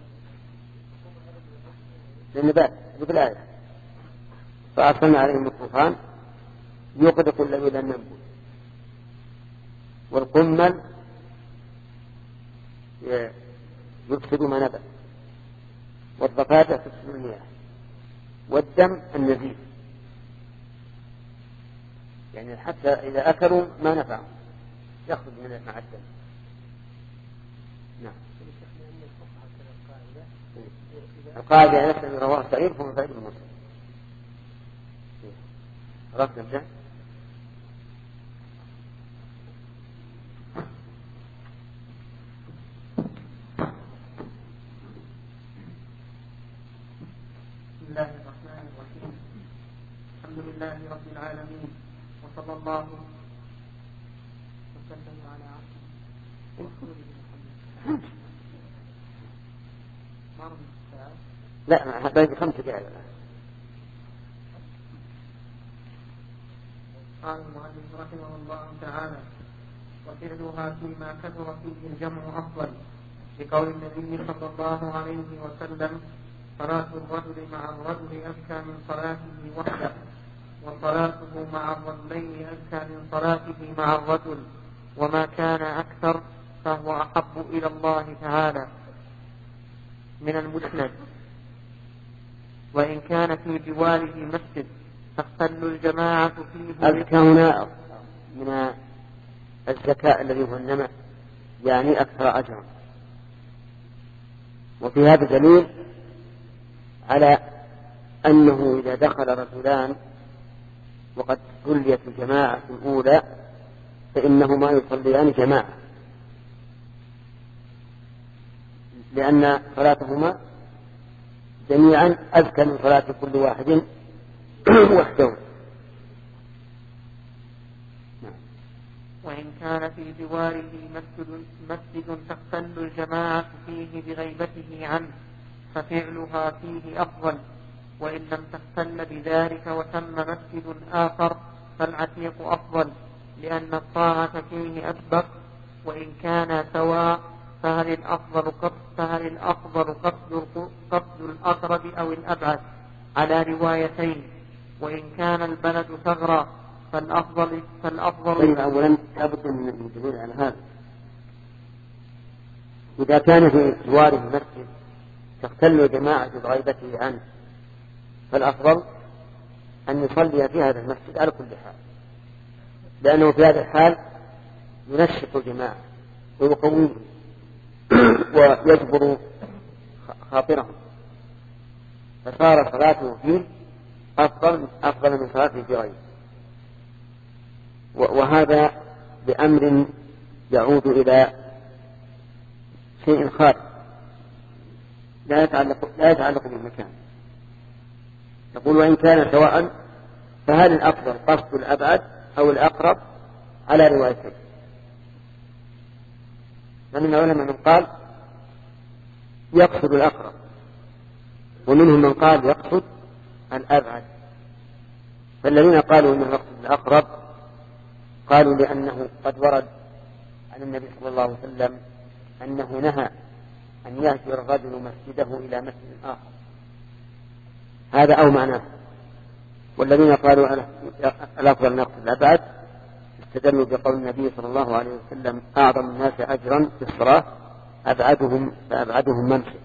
للنبات بالآية فأرسلنا عليهم الطوفان يغرق الذين لم ينبت والقمل يفسد ما نبت والضفادع تفسد المياه والدم النزيف يعني حتى إذا أكلوا ما نفع يخرج من مع الدم. نعم القاعدة نفسها من رواه سعيد فهو سعيد بن مسلم. خلاص نبدأ. بسم الله الرحمن الرحيم. الحمد لله رب العالمين وصلى الله وسلم على عبده محمد. لا باقي خمسة دقائق. قال المؤلف رحمه الله تعالى وفعلها فيما كثر فيه الجمع أفضل لقول النبي صلى الله عليه وسلم صلاة الرجل مع الرجل أزكى من صلاته وحده وصلاته مع الرجلين أزكى من صلاته مع الرجل وما كان أكثر فهو أحب إلى الله تعالى. من المسند وإن كان في جواره مسجد تختل الجماعة فيه. أزكى هنا من الزكاء الذي هو النمى يعني أكثر أجرا. وفي هذا دليل على أنه إذا دخل رجلان وقد صليت الجماعة الأولى فإنهما يصليان جماعة لأن صلاتهما جميعا أزكى من صلاة كل واحد وحده. وإن كان في جواره مسجد, مسجد تختل الجماعة فيه بغيبته عنه ففعلها فيه أفضل. وإن لم تختل بذلك وتم مسجد آخر فالعتيق أفضل لأن الطاعة فيه أسبق. وإن كان سواء فهل الأفضل قصد فهل الأفضل قصد قصد الأقرب أو الأبعد على روايتين. وإن كان البلد ثغرا فالأفضل فالأفضل طيب أولا لابد من الدليل على هذا. إذا كان في جواره مسجد تختل جماعة بغيبته عنه فالأفضل أن يصلي في هذا المسجد على كل حال لأنه في هذا الحال ينشط الجماعة ويقويه ويجبر خاطرهم، فصار صلاته فيه أفضل أفضل من صلاته في غيره. وهذا بأمر يعود إلى شيء خارج لا يتعلق لا يتعلق بالمكان. يقول: وإن كان سواء فهل الأفضل قصد الأبعد أو الأقرب على روايتين؟ فمن العلماء من قال يقصد الأقرب، ومنهم من قال يقصد الأبعد. فالذين قالوا إنه يقصد الأقرب قالوا لأنه قد ورد عن النبي صلى الله عليه وسلم أنه نهى أن يهجر الرجل مسجده إلى مسجد آخر، هذا أو معناه. والذين قالوا الأفضل نقصد الأبعد استدلوا بقول النبي صلى الله عليه وسلم: أعظم الناس أجرا في الصلاة أبعدهم فأبعدهم ممشى.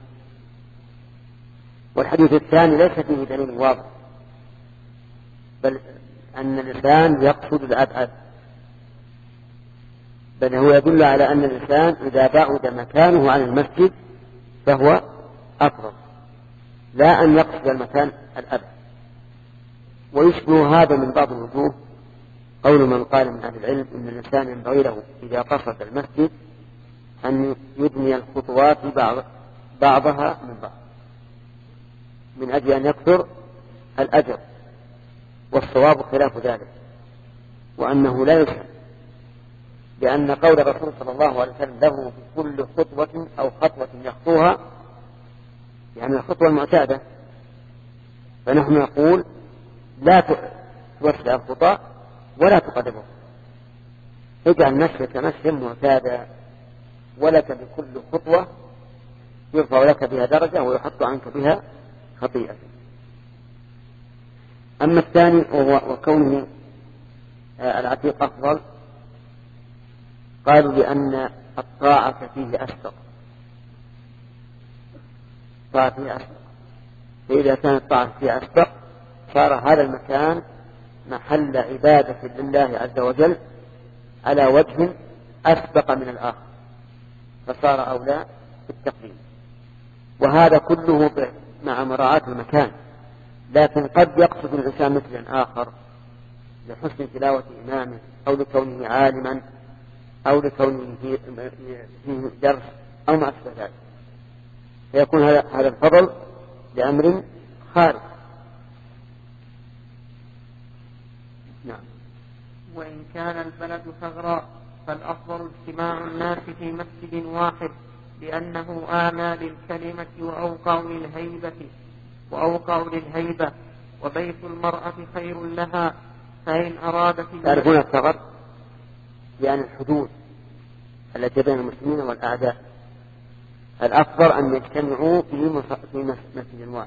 والحديث الثاني ليس فيه دليل واضح، بل أن الإنسان يقصد الأبعد، بل هو يدل على أن الإنسان إذا بعد مكانه عن المسجد فهو أفضل، لا أن يقصد المكان الأبعد. ويشبه هذا من بعض الوجوه قول من قال من أهل العلم إن الإنسان ينبغي له إذا قصد المسجد أن يبني الخطوات بعض بعضها من بعض من أجل أن يكثر الأجر، والصواب خلاف ذلك، وأنه لا يسلم، لأن قول الرسول صلى الله عليه وسلم له في كل خطوة أو خطوة يخطوها يعني الخطوة المعتادة، فنحن نقول لا توسع الخطى ولا تقدمه، اجعل مشيك مشيا معتادا، ولك بكل خطوة يرفع لك بها درجة ويحط عنك بها خطيئة. أما الثاني وكونه العتيق أفضل قالوا لأن الطاعة فيه أسبق، الطاعة فيه أسبق، فإذا كانت الطاعة فيه أسبق صار هذا المكان محل عبادة لله عز وجل على وجه أسبق من الآخر، فصار أولى بالتقديم. وهذا كله مع مراعاة المكان، لكن قد يقصد الإنسان مثلا آخر لحسن تلاوة إمامه أو لكونه عالما أو لكونه فيه درس أو ما أشبه ذلك، فيكون هذا الفضل لأمر خارج. نعم. وإن كان البلد ثغرا فالأفضل اجتماع الناس في مسجد واحد، لأنه آمى للكلمة وأوقع للهيبة وأوقع للهيبة وبيت المرأة خير لها، فإن أرادت تعرفون الثغر يعني الحدود التي بين المسلمين والأعداء، الأفضل أن يجتمعوا في مسجد واحد،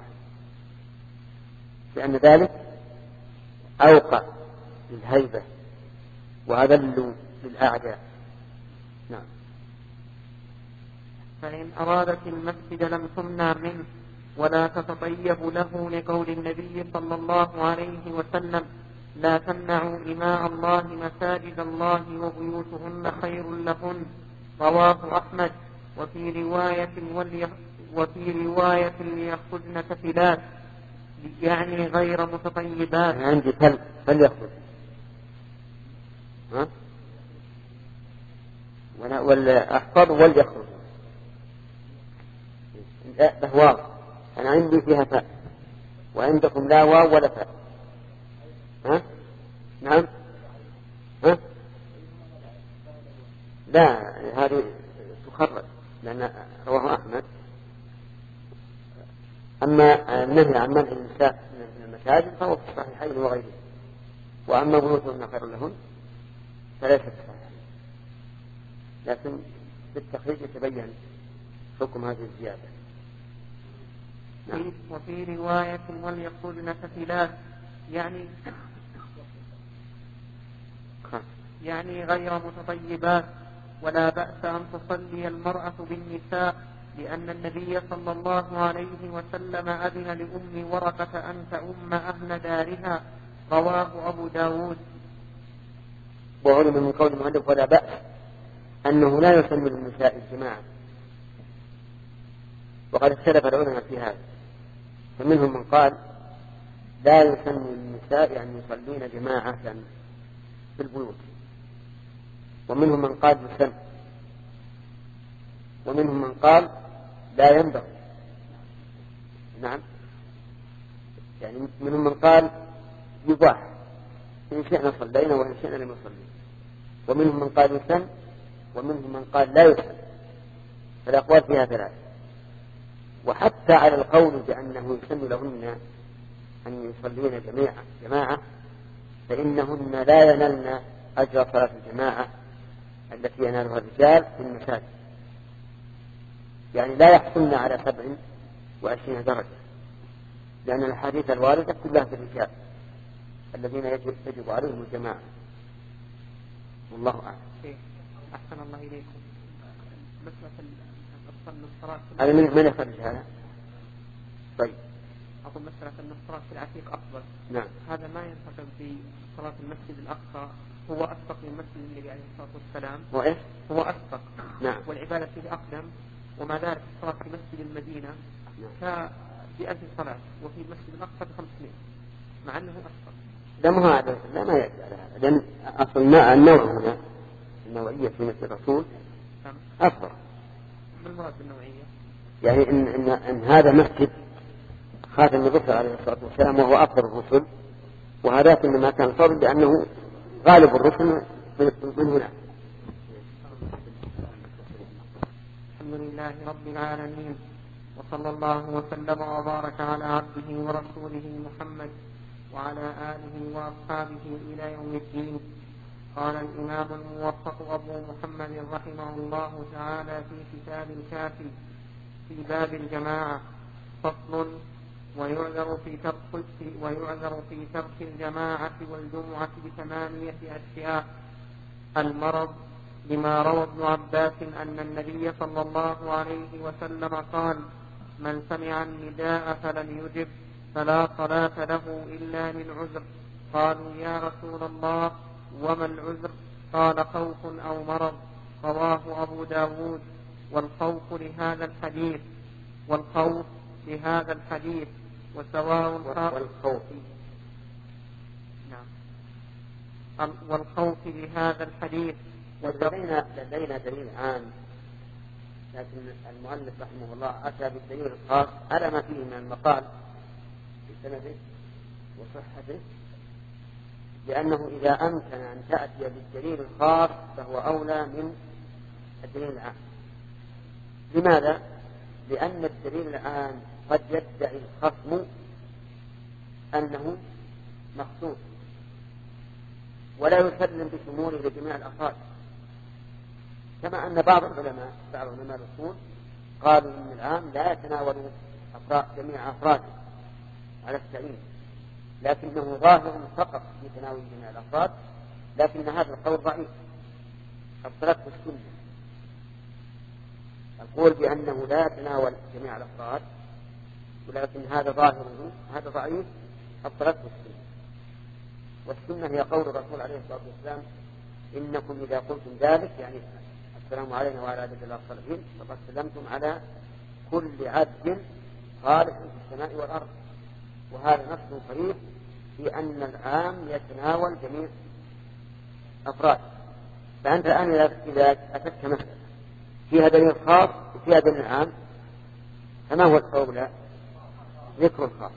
لأن ذلك أوقع للهيبة وأذل للأعداء. نعم. فإن أرادت المسجد لم تمنع منه ولا تتطيب له، لقول النبي صلى الله عليه وسلم: لا تمنعوا إماء الله مساجد الله وبيوتهن خير لهن، رواه أحمد. وفي رواية ولي وفي رواية ليخرجن كفلات، يعني غير متطيبات. عندي فل فليخرج ها والأحفظ وليخرج ده واو، أنا عندي فيها فاء وعندكم لا واو ولا فاء. ها؟ نعم. ها؟ لا هذه تخرج لأن رواه أحمد. أما النهي عن منع النساء من المساجد فهو في الصحيحين وغيره، وأما بيوتهن خير لهن فليس في الصحيحين، لكن بالتخريج يتبين حكم هذه الزيادة. نعم. وفي رواية وليخرجن كفلات، يعني يعني غير متطيبات، ولا بأس أن تصلي المرأة بالنساء، لأن النبي صلى الله عليه وسلم أذن لأم ورقة أن تؤم أهل دارها، رواه أبو داود. وعلم من قول المؤلف ولا بأس أنه لا يسن للنساء الجماعة، وقد اختلف العلماء في هذا، فمنهم من قال لا يسن للنساء أن يصلين جماعة في البيوت، ومنهم من قال يسن، ومنهم من قال لا ينبغي. نعم، يعني منهم من قال يباح إن شئنا صلينا وإن شئنا لم نصلي، ومنهم من قال يسن، ومنهم من قال لا يسن. فالأقوال فيها ثلاث. وحتى على القول بأنه يسن لهن أن يصلين جميعا جماعة فإنهن لا ينلن أجر صلاة الجماعة التي ينالها الرجال في المساجد، يعني لا يحصلن على سبع وعشرين درجة، لأن الحديث الواردة كلها في الرجال الذين يجب, يجب عليهم الجماعة. والله أعلم. أحسن الله إليكم. مسألة الصلاة هذا من من يخرج هذا؟ طيب. أقول مسألة أن الصلاة في العتيق أفضل. نعم. هذا ما ينتقل في صلاة المسجد الأقصى، هو أسبق من مسجد النبي عليه الصلاة والسلام. هو إيش؟ هو أسبق. نعم. والعبادة فيه أقدم، وما ذلك الصلاة في مسجد المدينة نعم. بألف صلاة، وفي المسجد الأقصى بخمسمائة، مع أنه أسبق. لا ما هذا لا ما يجعل هذا، لأن أصل النوع هنا النوعية في مسجد الرسول أفضل. ما المراد بالنوعية؟ يعني إن, إن, إن هذا مسجد خاتم الرسل عليه الصلاة والسلام وهو أفضل الرسل، وهذا إنما كان فضل لأنه غالب الرسل من هنا. الحمد لله رب العالمين، وصلى الله وسلم وبارك على عبده ورسوله محمد وعلى آله وأصحابه إلى يوم الدين. قال الإمام الموفق أبو محمد رحمه الله تعالى في كتاب الكافي في باب الجماعة: فصل: ويعذر في ترك ويعذر في ترك الجماعة والجمعة بثمانية أشياء: المرض، لما روى ابن عباس أن النبي صلى الله عليه وسلم قال: من سمع النداء فلم يجب فلا صلاة له إلا من عذر. قالوا: يا رسول الله وما العذر؟ قال: خوف أو مرض. رواه أبو داود. والخوف لهذا الحديث والخوف لهذا الحديث وسواء والخوف نعم والخوف لهذا الحديث. لدينا لدينا دليل عام، لكن المؤلف رحمه الله أتى بالدليل الخاص على ما فيه من المقال بسنده وصحته، لأنه إذا أمكن أن تأتي بالدليل الخاص فهو أولى من الدليل العام. لماذا؟ لأن الدليل العام قد يدعي الخصم أنه مخصوص ولا يسلم بشموله لجميع الأفراد، كما أن بعض العلماء بعض علماء الأصول قالوا إن العام لا يتناول أفراد جميع أفراده على التعيين، لكنه ظاهر فقط في تناول جميع الأفراد، لكن هذا القول ضعيف. الصلاة السنة القول بأنه لا يتناول جميع الأفراد، ولكن هذا ظاهره هذا ضعيف. الصلاة السنة، والسنة هي قول الرسول عليه الصلاة والسلام: إنكم إذا قلتم ذلك، يعني السلام علينا وعلى عباد الله الصالحين، فقد سلمتم على كل عبد خالق في السماء والأرض. وهذا نص صريح في أن العام يتناول جميع أفراد. فأنت الآن إذا أتت مسألة فيها دليل خاص وفيها دليل عام، فما هو الأولى؟ ذكر الخاص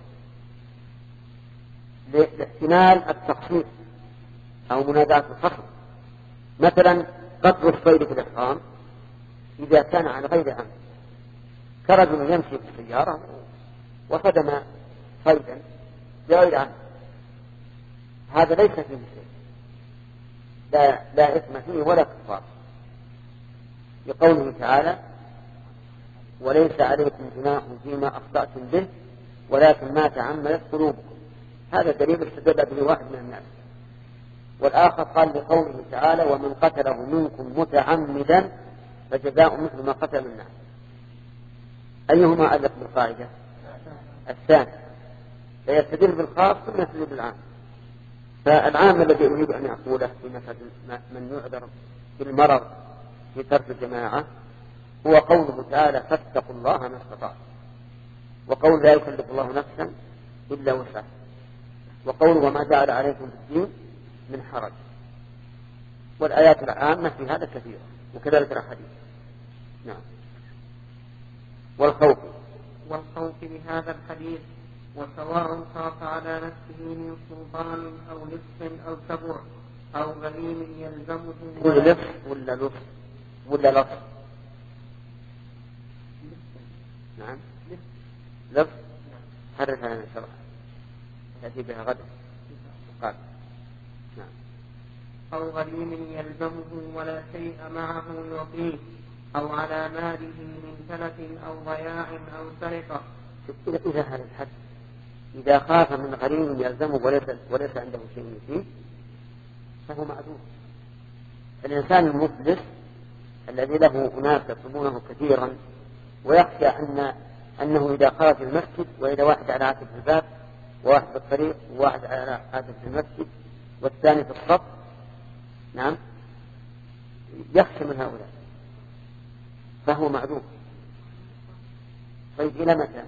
لاحتمال التخصيص أو مناداة الخصم. مثلا قتل الصيد في الإحرام إذا كان على غير عام، كرجل يمشي بالسيارة وصدم صيدا بغير عام، هذا ليس فيه شيء، لا, لا إثم فيه ولا كفار، لقوله تعالى: وليس عليكم جناح فيما أخطأتم به ولكن ما تعمدت قلوبكم. هذا دليل استدل به واحد من الناس. والآخر قال لقوله تعالى: ومن قتله منكم متعمدا فجزاء مثل ما قتل الناس. أيهما ألف بالقاعدة؟ الثاني، فيستدل بالخاص ثم يستدل بالعام. فالعام الذي أريد أن أقوله في مثل من يعذر بالمرض في ترك الجماعة هو قوله تعالى فاتقوا الله ما استطعتم، وقول لا يكلف الله نفسا إلا وسعها، وقول وما جعل عليكم في الدين من حرج. والآيات العامة في هذا كثيرة، وكذلك الأحاديث. نعم. والخوف والخوف بهذا الحديث وسواء خاف على نفسه من سلطان أو لص أو كبر أو غريم يلزمه كل لص ولا لص ولا لص؟ نعم لص. حرف لنا شرح تأتي بها غدا. قال نعم. أو غريم يلزمه ولا شيء معه يعطيه أو على ماله من تلف أو ضياع أو سرقة. إذا هذا الحد إذا خاف من غريم يلزمه وليس, وليس عنده شيء فيه فهو معذور. الإنسان المفلس الذي له أناس يطلبونه كثيرا ويخشى أن أنه إذا خرج في المسجد وإذا واحد على عاتب الباب وواحد في الطريق وواحد على عاتب في المسجد والثاني في الصف، نعم، يخشى من هؤلاء فهو معذور. طيب إلى متى؟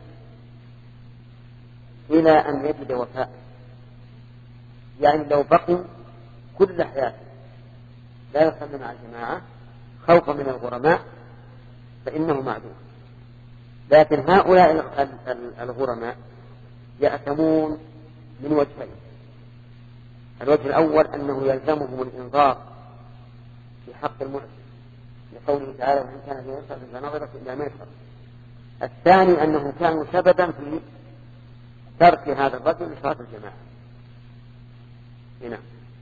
إلى أن يجد وفاء، يعني لو بقي كل حياته لا يصلي مع الجماعة خوفا من الغرماء فإنه معذور. لكن هؤلاء الغرماء يأثمون من وجهين. الوجه الأول أنه يلزمهم الإنذار في حق المعسر لقوله تعالى وإن كان في ميسر فنظرة إلى ميسر. الثاني أنهم كانوا سببا في ترك هذا الرجل لصلاة الجماعة. هنا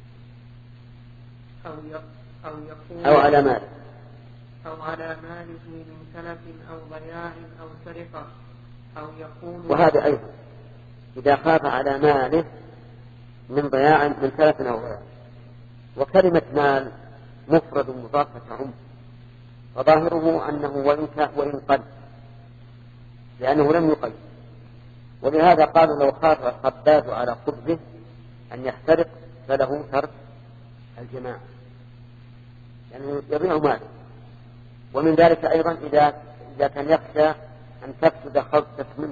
أو, أو, يكون أو على ماله أو على ماله من تلف أو ضياع أو سرقة أو يكون. وهذا أيضا إذا خاف على ماله من ضياع من تلف أو ضياع. وكلمة مال مفرد مضافة عم، وظاهره أنه وإن قل لأنه لم يقل. ولهذا قالوا لو خاف الخباز على خبزه أن يحترق فله ترك الجماعة يعني يضيع ماله. ومن ذلك أيضا إذا إذا كان يخشى أن تفسد خلطة منه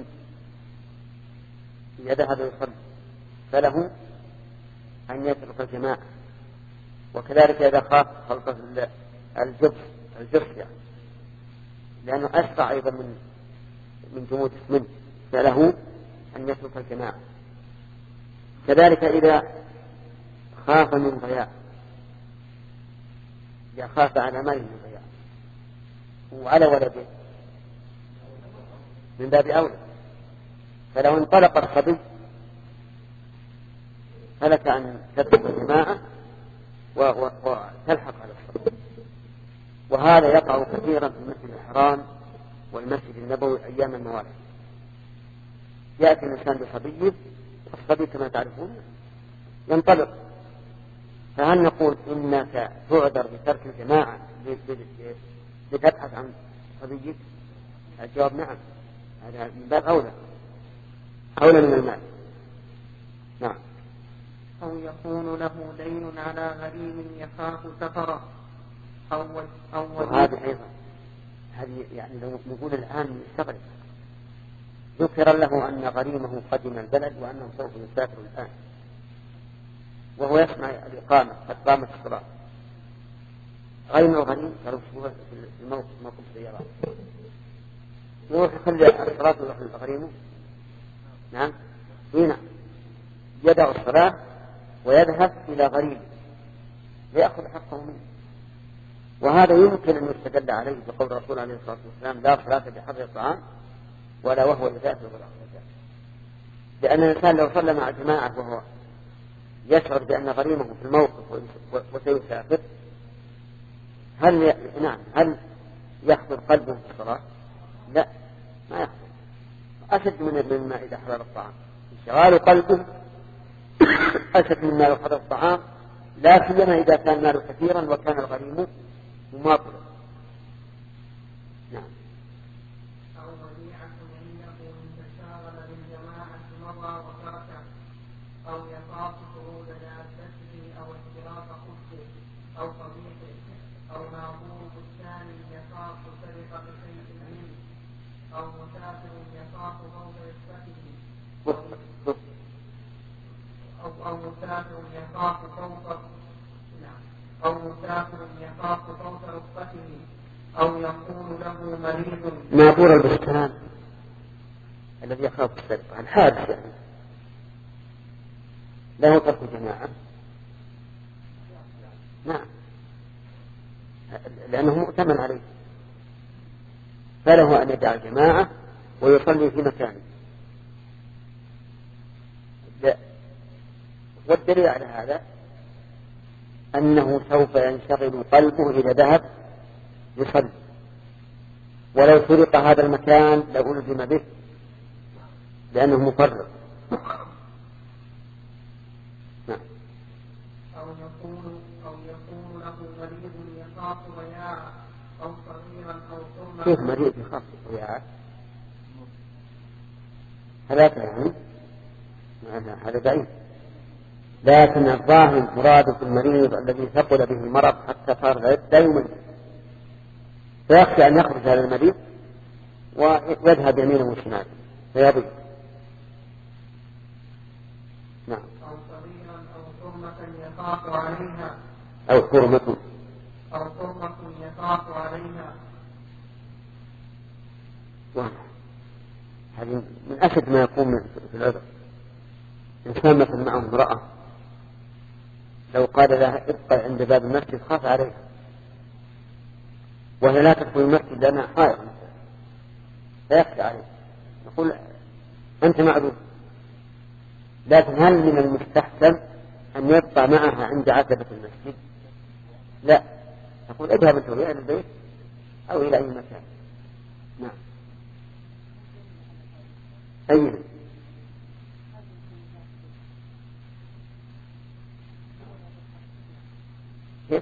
إذا ذهب يصلي فله أن يترك الجماعة. وكذلك إذا خاف خلطة الجبس الجبس يعني لأنه أسرع أيضا من من جمود منه فله أن يترك الجماعة. كذلك إذا خاف من ضياع، إذا خاف على ماله من ضياع وعلى ولده من باب أولى. فلو انطلق الصبي فلك أن تترك الجماعة وتلحق على الصبي. وهذا يقع كثيرا في المسجد الحرام والمسجد النبوي أيام الموالد. يأتي الإنسان بصبيه والصبي كما تعرفون ينطلق، فهل نقول إنك تعذر بترك الجماعة لتبحث عن صبيك؟ الجواب نعم، هذا من باب أولى أولى من المال. نعم. أو يكون له دين على غريم يخاف سفره أو أو وهذا أيضا هذه يعني لو نقول الآن يستغرب. ذكر له أن غريمه قدم البلد وأنه سوف يسافر الآن وهو يسمع الإقامة قد قامت الصلاة. غير الغريم قالوا في الموقف موقف السيارات يروح يخلي الصلاة ويروح لغريمه. نعم هنا يدع الصلاة ويذهب إلى غريم ليأخذ حقه منه. وهذا يمكن أن يستدل عليه بقول الرسول عليه الصلاة والسلام لا صلاة بحضر الطعام ولا وهو يسافر ولا يسافر. لأن الإنسان لو صلى مع جماعة وهو يشعر بأن غريمه في الموقف وسيسافر هل ي... نعم هل يحضر قلبه في الصلاة؟ لا ما يحضر. أشد من مما إذا حضر الطعام. انشغال قلبه أشد مما لو حضر الطعام، لا سيما إذا كان ماله كثيرا وكان الغريم مماطلا. نعم. أو وديعة عنده إن تشاغل بالجماعة مضى وتركه أو يخاف خروج دابته أو اختلاط خبزه أو قبيحه أو ناظور بستان أو مسافر يخاف فوت ركبته أو يقول له مريض. ناظور البستان الذي يخاف السرقة الحادث يعني له ترك جماعة. نعم لأنه مؤتمن عليه فله أن يدع الجماعة ويصلي في مكانه. والدليل على هذا أنه سوف ينشغل قلبه إذا ذهب يصلي، ولو سرق هذا المكان لألزم به لأنه مفرط. نعم. أو يقول أو يقول له مريض يخاف ضياعه أو صغيرا أو حرما. كيف مريض يخاف ضياعه؟ هلاك يعني هذا بعيد، لكن الظاهر مراد في المريض الذي ثقل به المرض حتى صار لا يميز، فيخشى أن يخرج هذا المريض ويذهب يمينه وشماله فيضيع. نعم. أو صغيرا أو حرمة يخاف عليها. أو حرمة أو حرمة يخاف عليها. هذه من أشد ما يكون في العذر. إنسان مثل معه امرأة لو قال لها ابقى عند باب المسجد خاف عليها وهي لا تدخل المسجد لأنها حائض فيخشى عليه، يقول أنت معذور. لكن هل من المستحسن أن يبقى معها عند عتبة المسجد؟ لا، تقول اذهب أنت إلى البيت أو إلى أي مكان. نعم. أين؟ كيف؟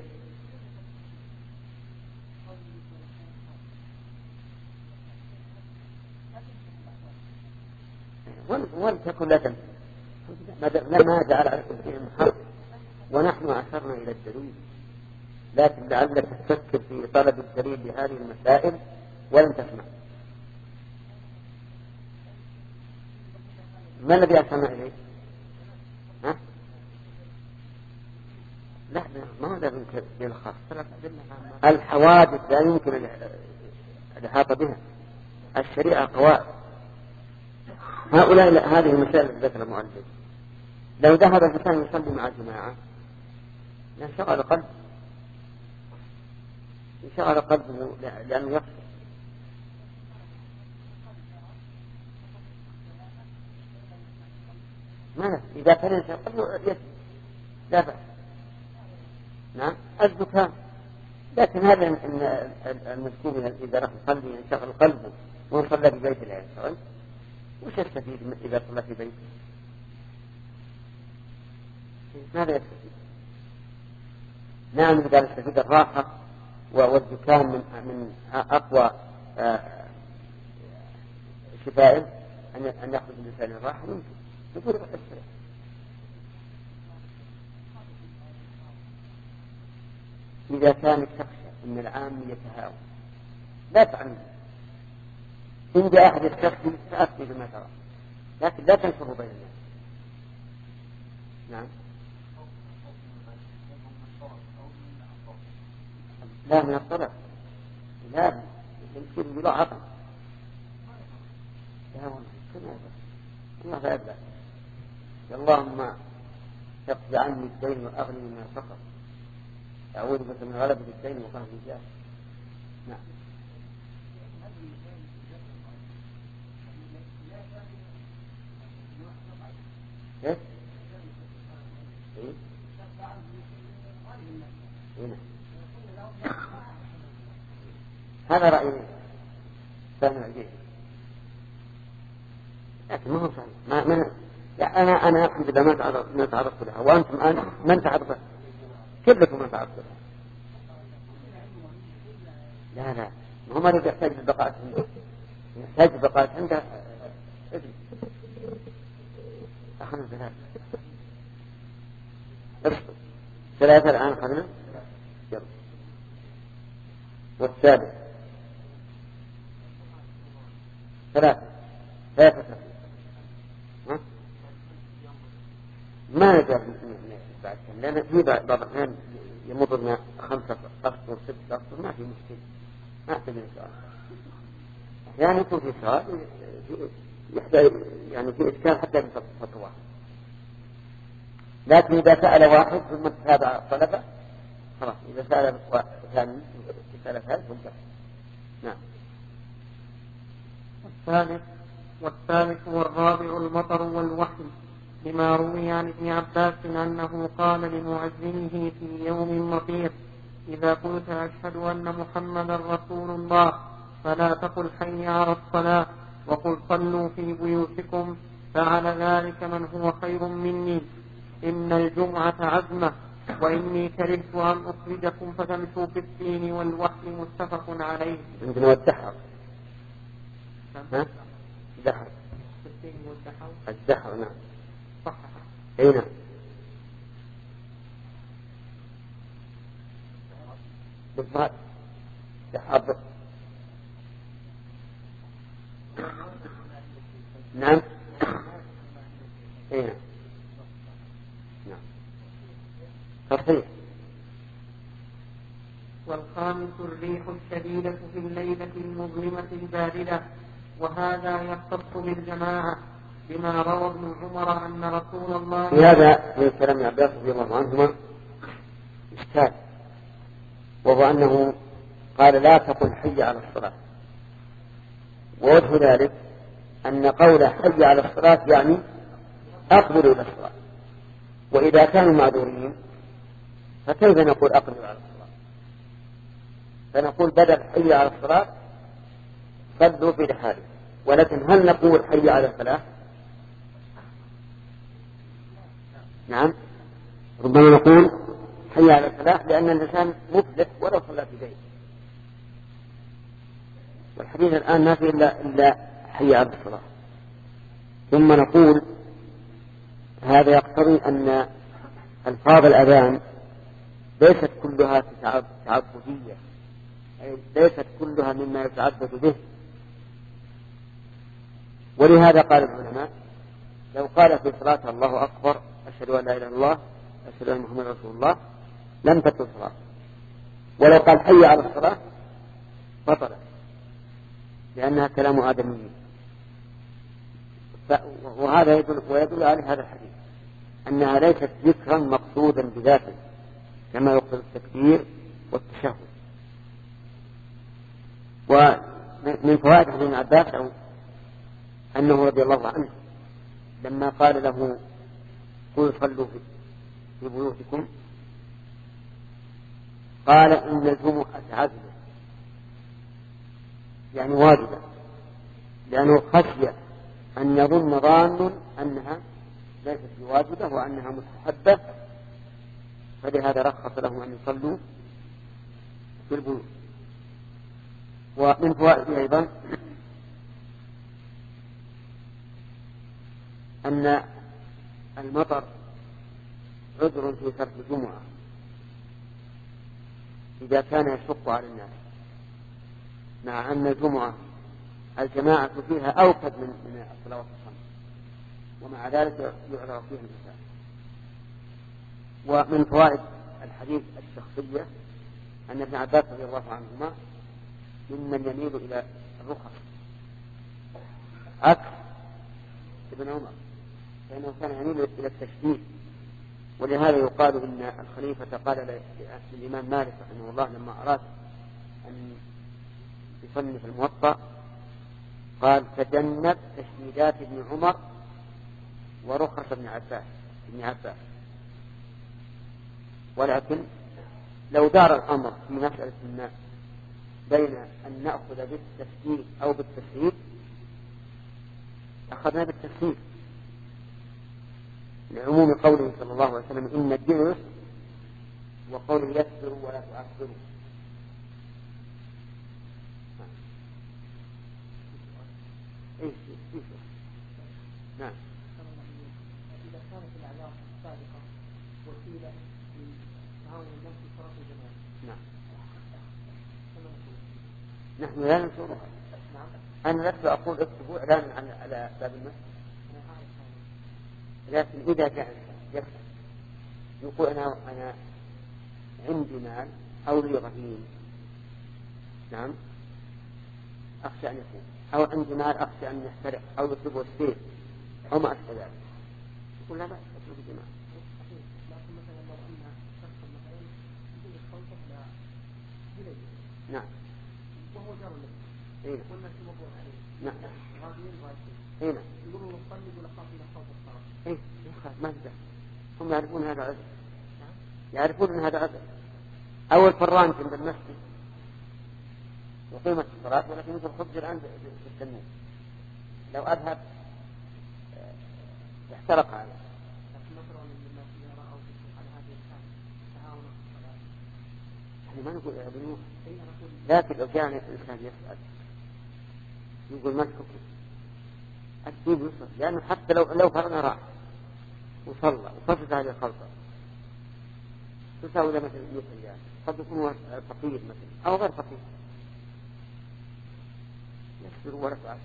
ولتكن لا تنسى ما جعل عليكم فيهم حرب ونحن أشرنا إلى الدليل، لكن لعلك تفكر في طلب الدليل لهذه المسائل ولن تسمع. ما الذي أسمع إليه؟ ها؟ لا ما هذا من الخاص. الحوادث لا يمكن الإحاطة بها، الشريعة قواعد. هؤلاء هذه المسائل التي ذكر المؤلف لو ذهب الإنسان يصلي مع الجماعة انشغل قلبه انشغل قلبه لأنه يخشى. ما إذا كان ينشغل قلبه يسجد لا بأس. نعم الزكاة، لكن هذا المسكين إذا راح يصلي ينشغل قلبه ويصلى في بيت لا ينشغل وش يستفيد إذا صلى في بيته؟ ماذا يستفيد؟ نعم إذا يستفيد الراحة والزكام من من أقوى شفائه أن يأخذ الإنسان الراحة ممكن يقول السلام. إذا كانت تخشى أن العام يتهاوى لا تعمل، إن جاء أحد يستخدم فأفتي بما ترى، لكن لا تنشروا بين الناس. نعم. لا من الطلب، لا يمكن بلا عطل. لا والله الله لا يبلغ. اللهم اقض عني الدين وأغني من الفقر، أعوذ بك من غلبة الدين وقهر الرجال. نعم. إيه؟ إيه؟ هنا. هذا رأيي سامع جيد، لكن ما هو صحيح. ما ما لا أنا أنا الحمد لله ما تعرض ما تعرضت لها، وأنتم الآن من تعرض كلكم من تعرض لها. لا لا ما هو مريض يحتاج البقاء عنده، يحتاج البقاء عنده. أخذنا ثلاثة ارسل ثلاثة الآن أخذنا يلا. والسابع ثلاثة ثلاثة ها؟ ما نجاب بعد لأن في بعض الأحيان يمر من خمسة أسطر ستة أسطر ما في مشكلة، ما أحتاج سؤال. أحيانا يكون في سؤال يحتاج يعني في إشكال حتى من فتوى، لكن إذا سأل واحد ثم تتابع الطلبة خلاص، إذا سأل ثاني سأل ثالث ثم نعم. والثالث والثالث والرابع المطر والوحي، لما روي عن ابن عباس أنه قال لمؤذنه في يوم مطير: إذا قلت أشهد أن محمدا رسول الله فلا تقل حي على الصلاة وقل صلوا في بيوتكم، فعل ذلك من هو خير مني، إن الجمعة عزمة، وإني كرهت أن أخرجكم فتمشوا في الدين والوحي. متفق عليه. عندنا الدحر ها؟ الدحر الدحر نعم صح. أي نعم. بالضبط دحر نعم. أي نعم نعم صحيح. والخامس الريح الشديدة في الليلة المظلمة الباردة، وهذا يختص بالجماعة بما روى ابن عمر أن رسول الله في هذا من كلام عباس رضي الله عنهما إشكال، وهو أنه قال لا تقل حي على الصلاة، ووجه ذلك أن قول حي على الصلاة يعني أقبلوا إلى الصلاة، وإذا كانوا معذورين فكيف نقول أقبلوا على الصلاة؟ فنقول بدل حي على الصلاة صلوا في رحالهم، ولكن هل نقول حي على الفلاح؟ نعم ربما نقول حي على الفلاح لأن الإنسان مفلح ولو صلى في بيته، والحديث الآن ما في إلا, إلا حي على الصلاة. ثم نقول هذا يقتضي أن ألفاظ الأذان ليست كلها تعبدية، أي ليست كلها مما يتعبد به، ولهذا قال العلماء لو قال في صلاة الله أكبر أشهد أن لا إله إلا الله أشهد أن محمدا رسول الله لم تكن صلاة، ولو قال حي على الصلاة بطلت لأنها كلام آدمي. وهذا يدل ويدل على هذا الحديث أنها ليست ذكرا مقصودا بذاته كما يقصد التكبير والتشهد. ومن فوائد ابن عباس أنه رضي الله عنه لما قال له قل صلوا في بيوتكم قال إن الجمعة عزمة يعني واجبة، لأنه خشي أن يظن ظان أنها ليست بواجبة وأنها مستحبة، فلهذا رخص لهم أن يصلوا في البيوت. ومن فوائد أيضا أن المطر عذر في ترك الجمعة إذا كان يشق على الناس، مع أن الجمعة الجماعة فيها أوكد من الصلوات الخمس، ومع ذلك يعذر فيها النساء. ومن فوائد الحديث الشخصية أن ابن عباس رضي الله عنهما ممن يميل إلى الرخص عكس ابن عمر، فإنه كان يميل إلى التشديد. ولهذا يقال إن الخليفة قال للإمام مالك رحمه الله لما أراد أن يصنف الموطأ قال تجنب تشديدات ابن عمر ورخص ابن عباس ابن عباس ولكن لو دار الأمر في مسألة ما بين أن نأخذ بالتسهيل أو بالتسهيل أخذنا بالتسهيل لعموم قوله صلى الله عليه وسلم إن الدين يسر، وقوله يسروا ولا تعسروا. إيه إيه نعم. إذا كانت الأعلام السابقة وسيلة لتعاون الناس في صلاة الجماعة. نعم. نحن لا ننشرها. نعم. أنا لست أقول اكتبوا إعلانا على باب المسجد، لكن إذا كان يقول أنا أنا عندي مال أو لي رهين، نعم، أخشى أن يكون، أو عندي مال أخشى أن يحترق أو يطلبه السيف أو ما أشبه ذلك، يقول لا بأس أترك الدماء. لكن مثلا لو أن شخص مثلا يجي يخلطه لا جلد، نعم، وهو جار له، إيه، والناس يمرون عليه، نعم، غاديين غاديين، إيه، نعم، يقولون له صلي ولا خاف إلى خوف الصلاة. إيه، يخاف ما تدري، هم يعرفون هذا عذر، يعرفون أن هذا عذر. أول فران عند المسجد وقيمة الصلاة، ولكن يمكن الخبز الآن في التنور، لو أذهب احترق هذا. يعني ما نقول يا بنوح، لكن لو كان الإنسان يسأل يقول ما الحكم؟ الدين يصل، لأنه حتى لو لو فرنا راح وصلى وفسد هذه الخلطة تساوي له مثل مثل يعني قد يكون هو فقير مثلا أو غير فقير، يسر ولا تعسر.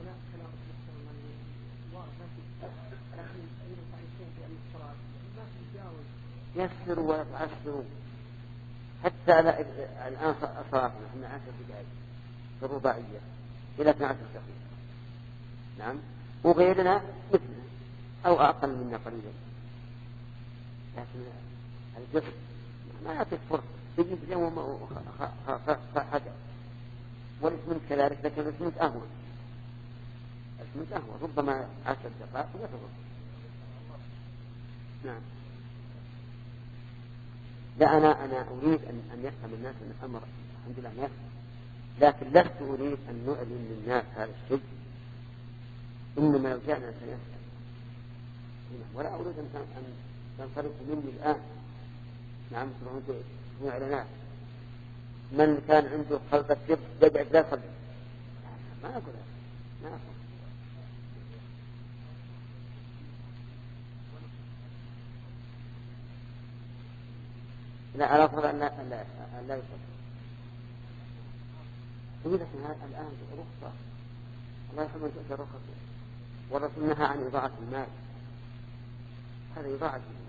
يسر ولا تعسروا، حتى الآن صارنا احنا عشر دقائق في الرباعية إلى اثني عشر دقيقة، نعم، وغيرنا مثلنا أو أقل منا قليلا، لكن الجسد ما يعطيك فرصة تجيب اليوم حاجة، والاسمنت كذلك، لكن الاسمنت أهون، الاسمنت أهون ربما عشر دقائق ويخلص. نعم، لا أنا أنا أريد أن أن يفهم الناس أن الأمر الحمد لله يفهم، لكن لست أريد أن نعلن للناس هذا الشيء، إنما لو جاءنا سنسأل، ولا أريد أن أن تنصرفوا مني الآن. نعم، تكون إعلانات من كان عنده خلطة شرب يقعد لا يصلي، ما أقول هذا، ما أقول. لا على فرض أن لا أن لا يصلي، يقول لك الآن رخصة، الله يحمل تلك الرخص، والرسول نهى عن إضاعة المال، هذا إضاعة المال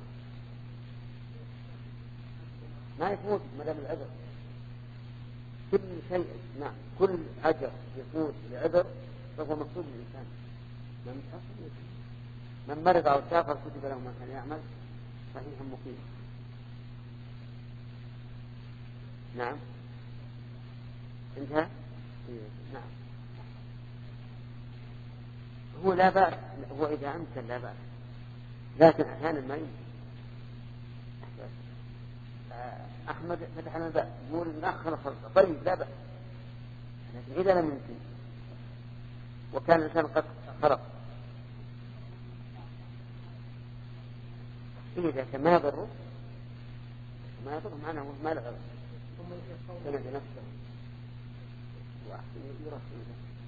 ما يفوت مدام العذر، كل شيء، نعم، كل أجر يفوت لعذر فهو مقصود للإنسان. من من مرض أو سافر كتب له ما كان يعمل صحيحا مقيما. نعم، انتهى. نعم، هو لا بأس، هو إذا أمكن لا بأس، لكن أحيانا ما يمكن. أحمد فتح لنا الباب يقول نأخر الخلطة، طيب لا بأس، لكن إذا لم يمكن وكان الإنسان قد خرق إذا كان ما يضره ما يضره معناه ما له غير سمع بنفسه وأحسن يرسل.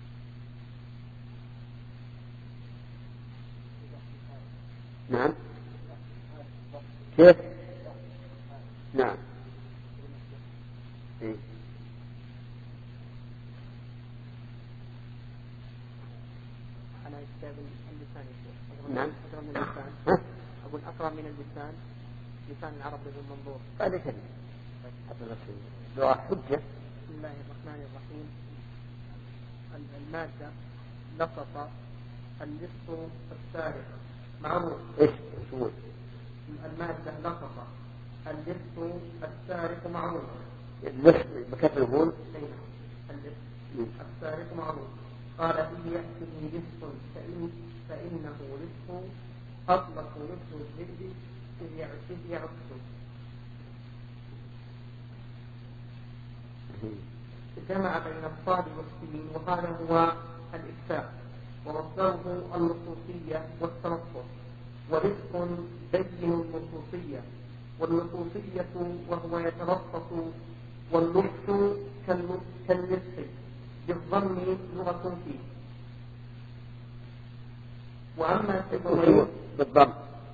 نعم، كيف؟ نعم، إيه؟ على كتاب اللسان يقول نعم، أقرب من اللسان، أقول أقرب من اللسان، لسان العرب بالمنظور. هذا كلمة لو حجة. بسم الله الرحمن الرحيم. المادة لصق اللص السارق معروف. إيش شو؟ المادة لصق اللص السارق معروف. اللص بكثر الغول. اللص السارق معروف. قال إن يأتي لص فإن فإنه لص أطلق لص الذئب إذ يعكس. جمع بين الصاد والسين، وهذا هو الإكفاء، ومصدره اللصوصية والتنصر، ورزق بين اللصوصية واللصوصية وهو يتلصص، واللص كاللص بالضم لغة فيه. وأما سبويه بالضم،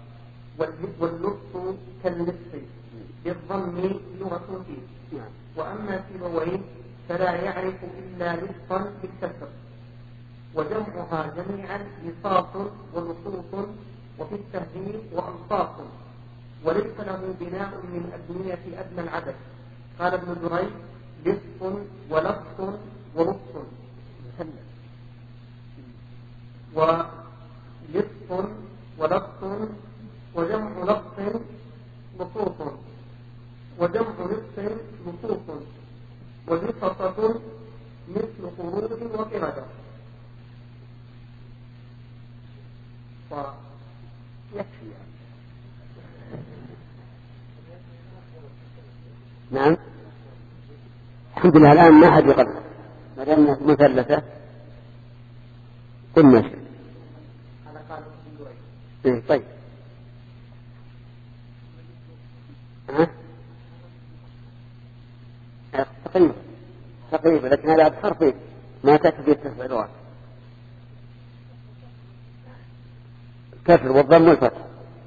واللص كاللص بالضم لغة فيه. وأما سبويه فلا يعرف إلا لصا بالكسر، وجمعها جميعا لصاص ولصوص، وفي التهذيب وألصاص، وليس له بناء من أبنية أدنى العدد. قال ابن دريد لص ولص ولص ولص ولص وجمع لص لصوص وجمع لص لصوص ولصصة مثل خروج وقردة. ويكفي. نعم الحمد لله الآن ما حد يقرأ ما دامنا مثلثة كل ماشي. إيه طيب ها تقريبا تقريبا لكن هذا بحرفين ما تكفي التسع لغات الكسر والضم والفتح.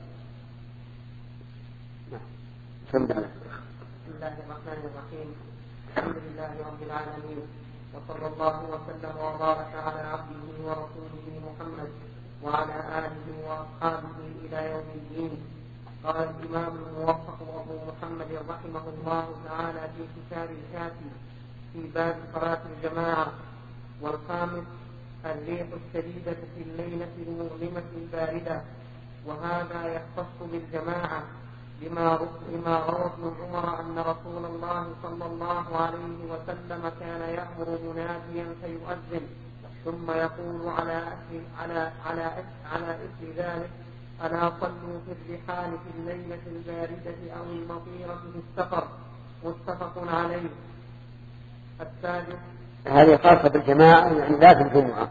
بسم الله الرحمن الرحيم. الحمد لله رب العالمين وصلى الله وسلم وبارك على عبده ورسوله محمد وعلى آله وأصحابه إلى يوم الدين. قال الإمام الموفق أبو محمد رحمه الله تعالى في كتاب الكافي في باب صلاة الجماعة: والخامس الريح الشديدة في الليلة المظلمة الباردة، وهذا يختص بالجماعة لما لما روى ابن عمر أن رسول الله صلى الله عليه وسلم كان يأمر مناديا فيؤذن ثم يقول على أثر على على على إثر ذلك: ألا صلوا في الرحال في الليلة الباردة أو المطيرة في السفر. متفق عليه. الثالث هذه خاصة بالجماعة يعني لا في الجمعة،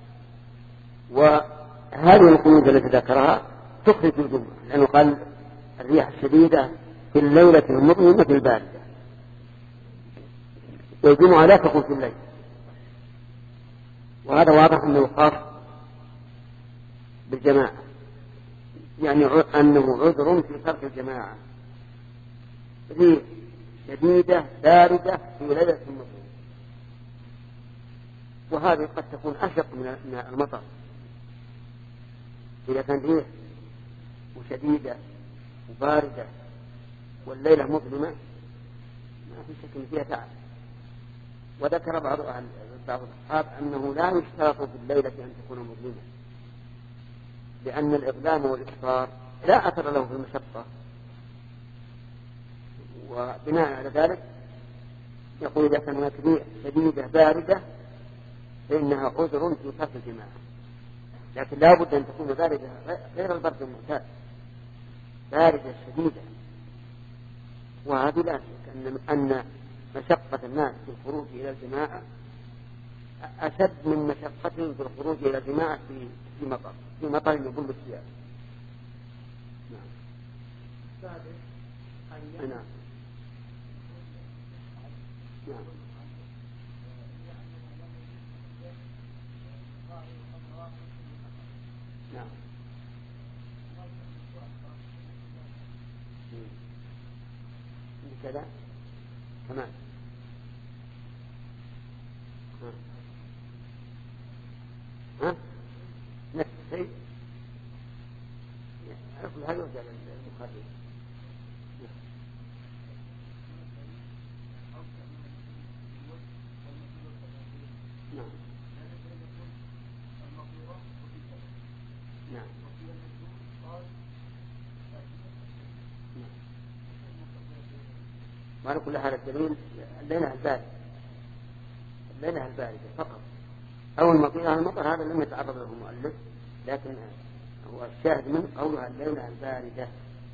وهذه القيود التي ذكرها تخرج الجمعة لأنه قال الريح الشديدة في الليلة المظلمة الباردة، والجمعة لا تكون في الليل، وهذا واضح أنه خاص بالجماعة يعني أنه عذر في ترك الجماعة. ريح شديدة باردة في ليلة المظلمة، وهذه قد تكون أشق من المطر. إذا كان ريح وشديدة وباردة والليلة مظلمة ما في شك فيها تعب. وذكر بعض بعض الأصحاب أنه لا يشترط في الليلة أن تكون مظلمة، لأن الإظلام والإبصار لا أثر له في المشقة، وبناء على ذلك يقول إذا كان هناك ريح شديدة باردة فإنها عذر في ترك الجماعة، لكن لا بد أن تكون باردة غير البرد المعتاد، باردة شديدة. وهذه لا شك أن أن مشقة الناس في الخروج إلى الجماعة أشد من مشقتهم في الخروج إلى الجماعة في في مطر في مطر يبل الثياب. نعم. نعم. نعم. نعم. كذا كمان ها, ها؟ نفس الشيء أقول هل يرجع للمخرج. نعم. نعم. وعلى كل حال الدليل الليلة الباردة الليلة الباردة فقط، أو المطيرة المطر هذا لم يتعرض له المؤلف، لكن هو الشاهد من قولها الليلة الباردة.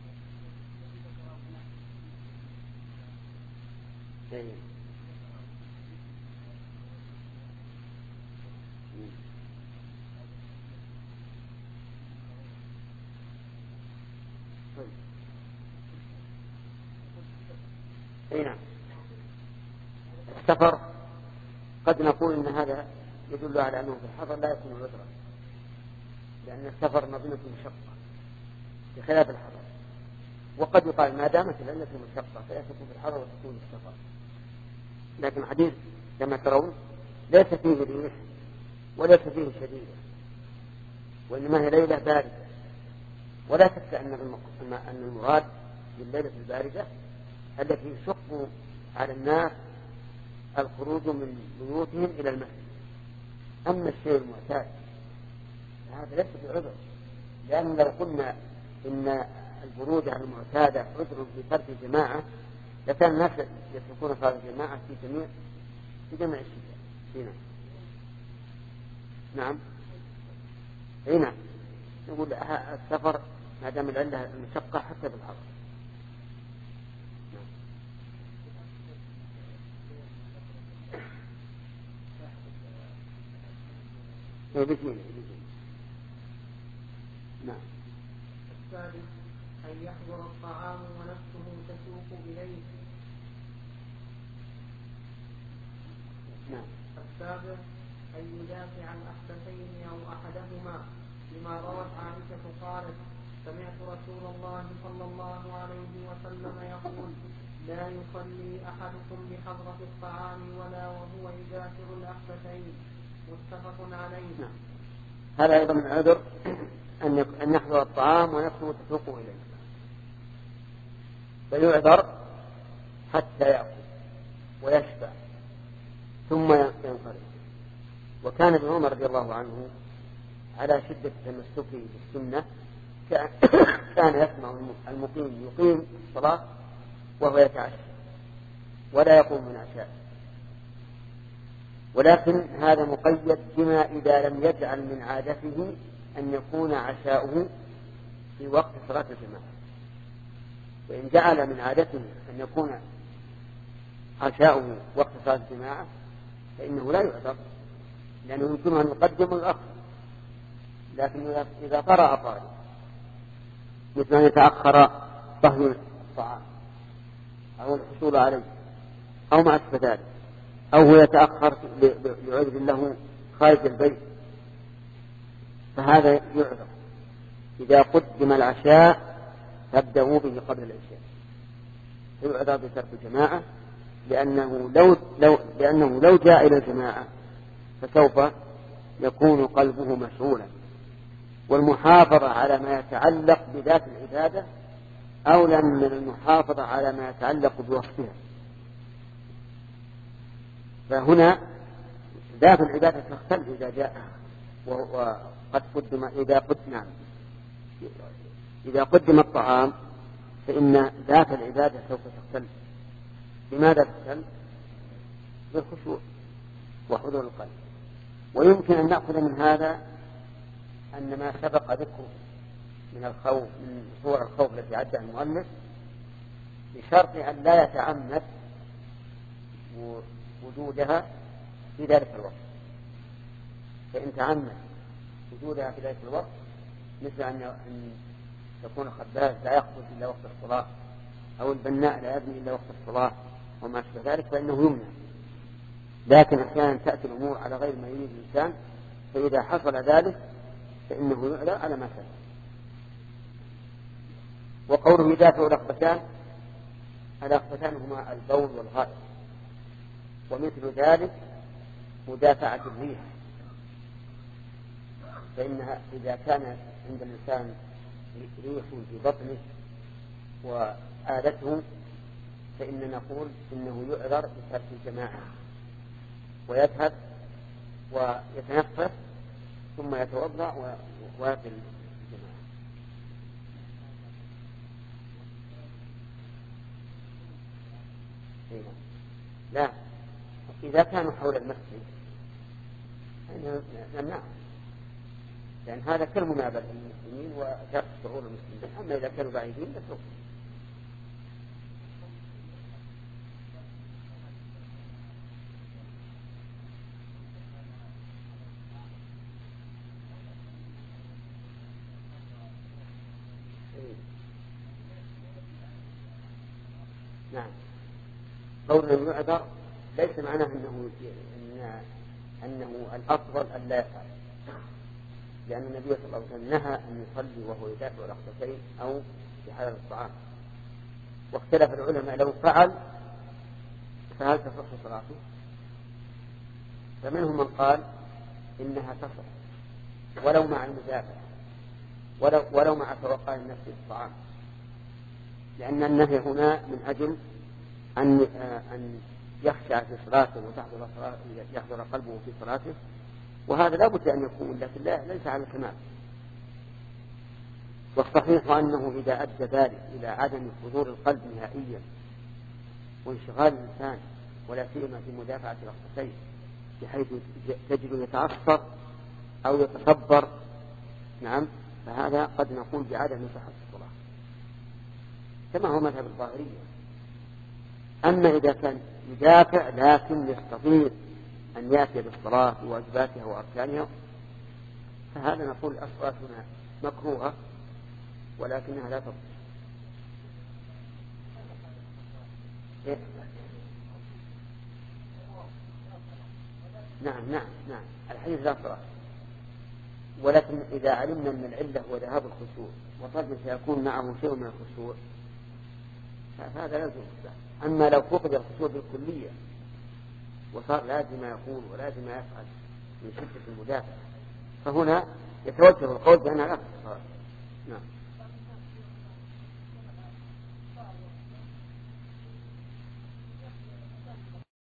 طيب. اي نعم. السفر قد نقول ان هذا يدل على انه في الحضر لا يكون عذرا، لان السفر مظنة مشقة بخلاف الحضر. وقد يقال ما دامت العلة مشقة فهي تكون في الحضر وتكون في السفر. لكن الحديث كما ترون ليس فيه ريح وليس فيه شديدة، وانما هي ليلة باردة ولا شك أن أن المراد بالليلة الباردة التي يشق على الناس الخروج من بيوتهم إلى المسجد. أما الشيء المعتاد هذا ليس بعذر، لأن لو قلنا إن البرودة المعتادة عذر في ترك الجماعة لكان الناس يتركون صلاة الجماعة في جميع في جميع الشتاء هنا. نعم هنا نقول السفر ما دام العلة المشقة حتى بالحر. نعم. نعم. الثالث أن يحضر الطعام ونفسه تسوق إليه. نعم. السابع أن يدافع عن أحدثين أو أحدهما، لما روت عائشة قالت: سمعت رسول الله صلى الله عليه وسلم يقول: لا يصلي أحدكم بحضرة الطعام ولا وهو يدافع الأحدثين. متفق عليه. نعم. هذا أيضا من عذر أن يحضر الطعام ونفسه تسوق إليه، فيعذر حتى يأكل ويشبع ثم ينصرف. وكان ابن عمر رضي الله عنه على شدة تمسكه بالسنة كان يسمع المقيم يقيم الصلاة وهو يتعشى ولا يقوم من عشاء، ولكن هذا مقيد بما إذا لم يجعل من عادته أن يكون عشاؤه في وقت صلاة الجماعة. وإن جعل من عادته أن يكون عشاؤه وقت صلاة الجماعة فإنه لا يعذر، لأنه يمكن أن يقدم الأخر. لكن إذا طرأ طارئ مثل أن يتأخر طهي الطعام أو الحصول عليه أو ما أشبه ذلك، أو هو يتأخر لعذر له خارج البيت، فهذا يعذر. إذا قدم العشاء فابدأوا به قبل العشاء، يعذر بترك الجماعة، لأنه لو, لو, لأنه لو جاء إلى الجماعة فسوف يكون قلبه مشغولا. والمحافظة على ما يتعلق بذات العبادة أولى من المحافظة على ما يتعلق بوصفها. فهنا ذات العبادة تختلف إذا جاء وقد قدم إذا قدم نعم إذا قدم الطعام فإن ذات العبادة سوف تختلف. لماذا تختلف؟ بالخشوع وحضور القلب. ويمكن أن نأخذ من هذا أن ما سبق ذكره من الخوف من صور الخوف التي عدها المؤلف بشرط أن لا يتعمد وجودها في ذلك الوقت. فإن تعمد وجودها في ذلك الوقت مثل أن يكون الخباز لا يخرج إلا وقت الصلاة أو البناء لا يبني إلا وقت الصلاة وما أشبه ذلك فإنه يمنع. لكن أحيانا تأتي الأمور على غير ما يريد الإنسان، فإذا حصل ذلك فإنه يعلى على ما كان. وقوله يدافع الأخبثان، الأخبثان هما البول والغائط، ومثل ذلك مدافعة الريح، فإنها إذا كان عند الإنسان ريح في بطنه وآلته فإن نقول إنه يعذر بترك الجماعة ويذهب ويتنفس ثم يتوضأ ويقل الجماعة. لا، إذا كانوا حول المسجد نمنعهم، لأن هذا كالمنابذة للمسلمين وترك شعور المسلمين. أما إذا كانوا بعيدين نتركهم. نعم، قولنا يعذر ليس معناه أنه إن أنه الأفضل أن لا يفعل، لأن النبي صلى الله عليه وسلم نهى أن يصلي وهو يدافع الأخبثين أو في حال الطعام. واختلف العلماء لو فعل فهل تصح صلاته؟ فمنهم من قال إنها تصح ولو مع المدافع، ولو, ولو مع توقع النفس الطعام، لأن النهي هنا من أجل أن أن يخشع في صلاته وتحضر يحضر قلبه في صلاته، وهذا لا بد أن يكون، لكن لا ليس على الكمال. والصحيح أنه إذا أدى ذلك إلى عدم حضور القلب نهائيا وانشغال الإنسان ولا سيما في مدافعة الأخصائي بحيث تجد يتعصر أو يتصبر، نعم، فهذا قد نقول بعدم صحة الصلاة كما هو مذهب الظاهرية. أما إذا كان يدافع لكن يستطيع أن يأتي بالصلاة بواجباتها وأركانها، فهذا نقول الصلاة هنا مكروهة ولكنها لا تبطل. نعم نعم نعم الحديث لا صلاة، ولكن إذا علمنا أن العلة هو ذهاب الخشوع وطبعا سيكون معه شيء من الخشوع فهذا لا يجوز. أما لو فقد الخشوع بالكلية وصار لازم يقول ولازم يفعل من شدة المدافع فهنا يتوجه القول بأنها لا تصح. نعم.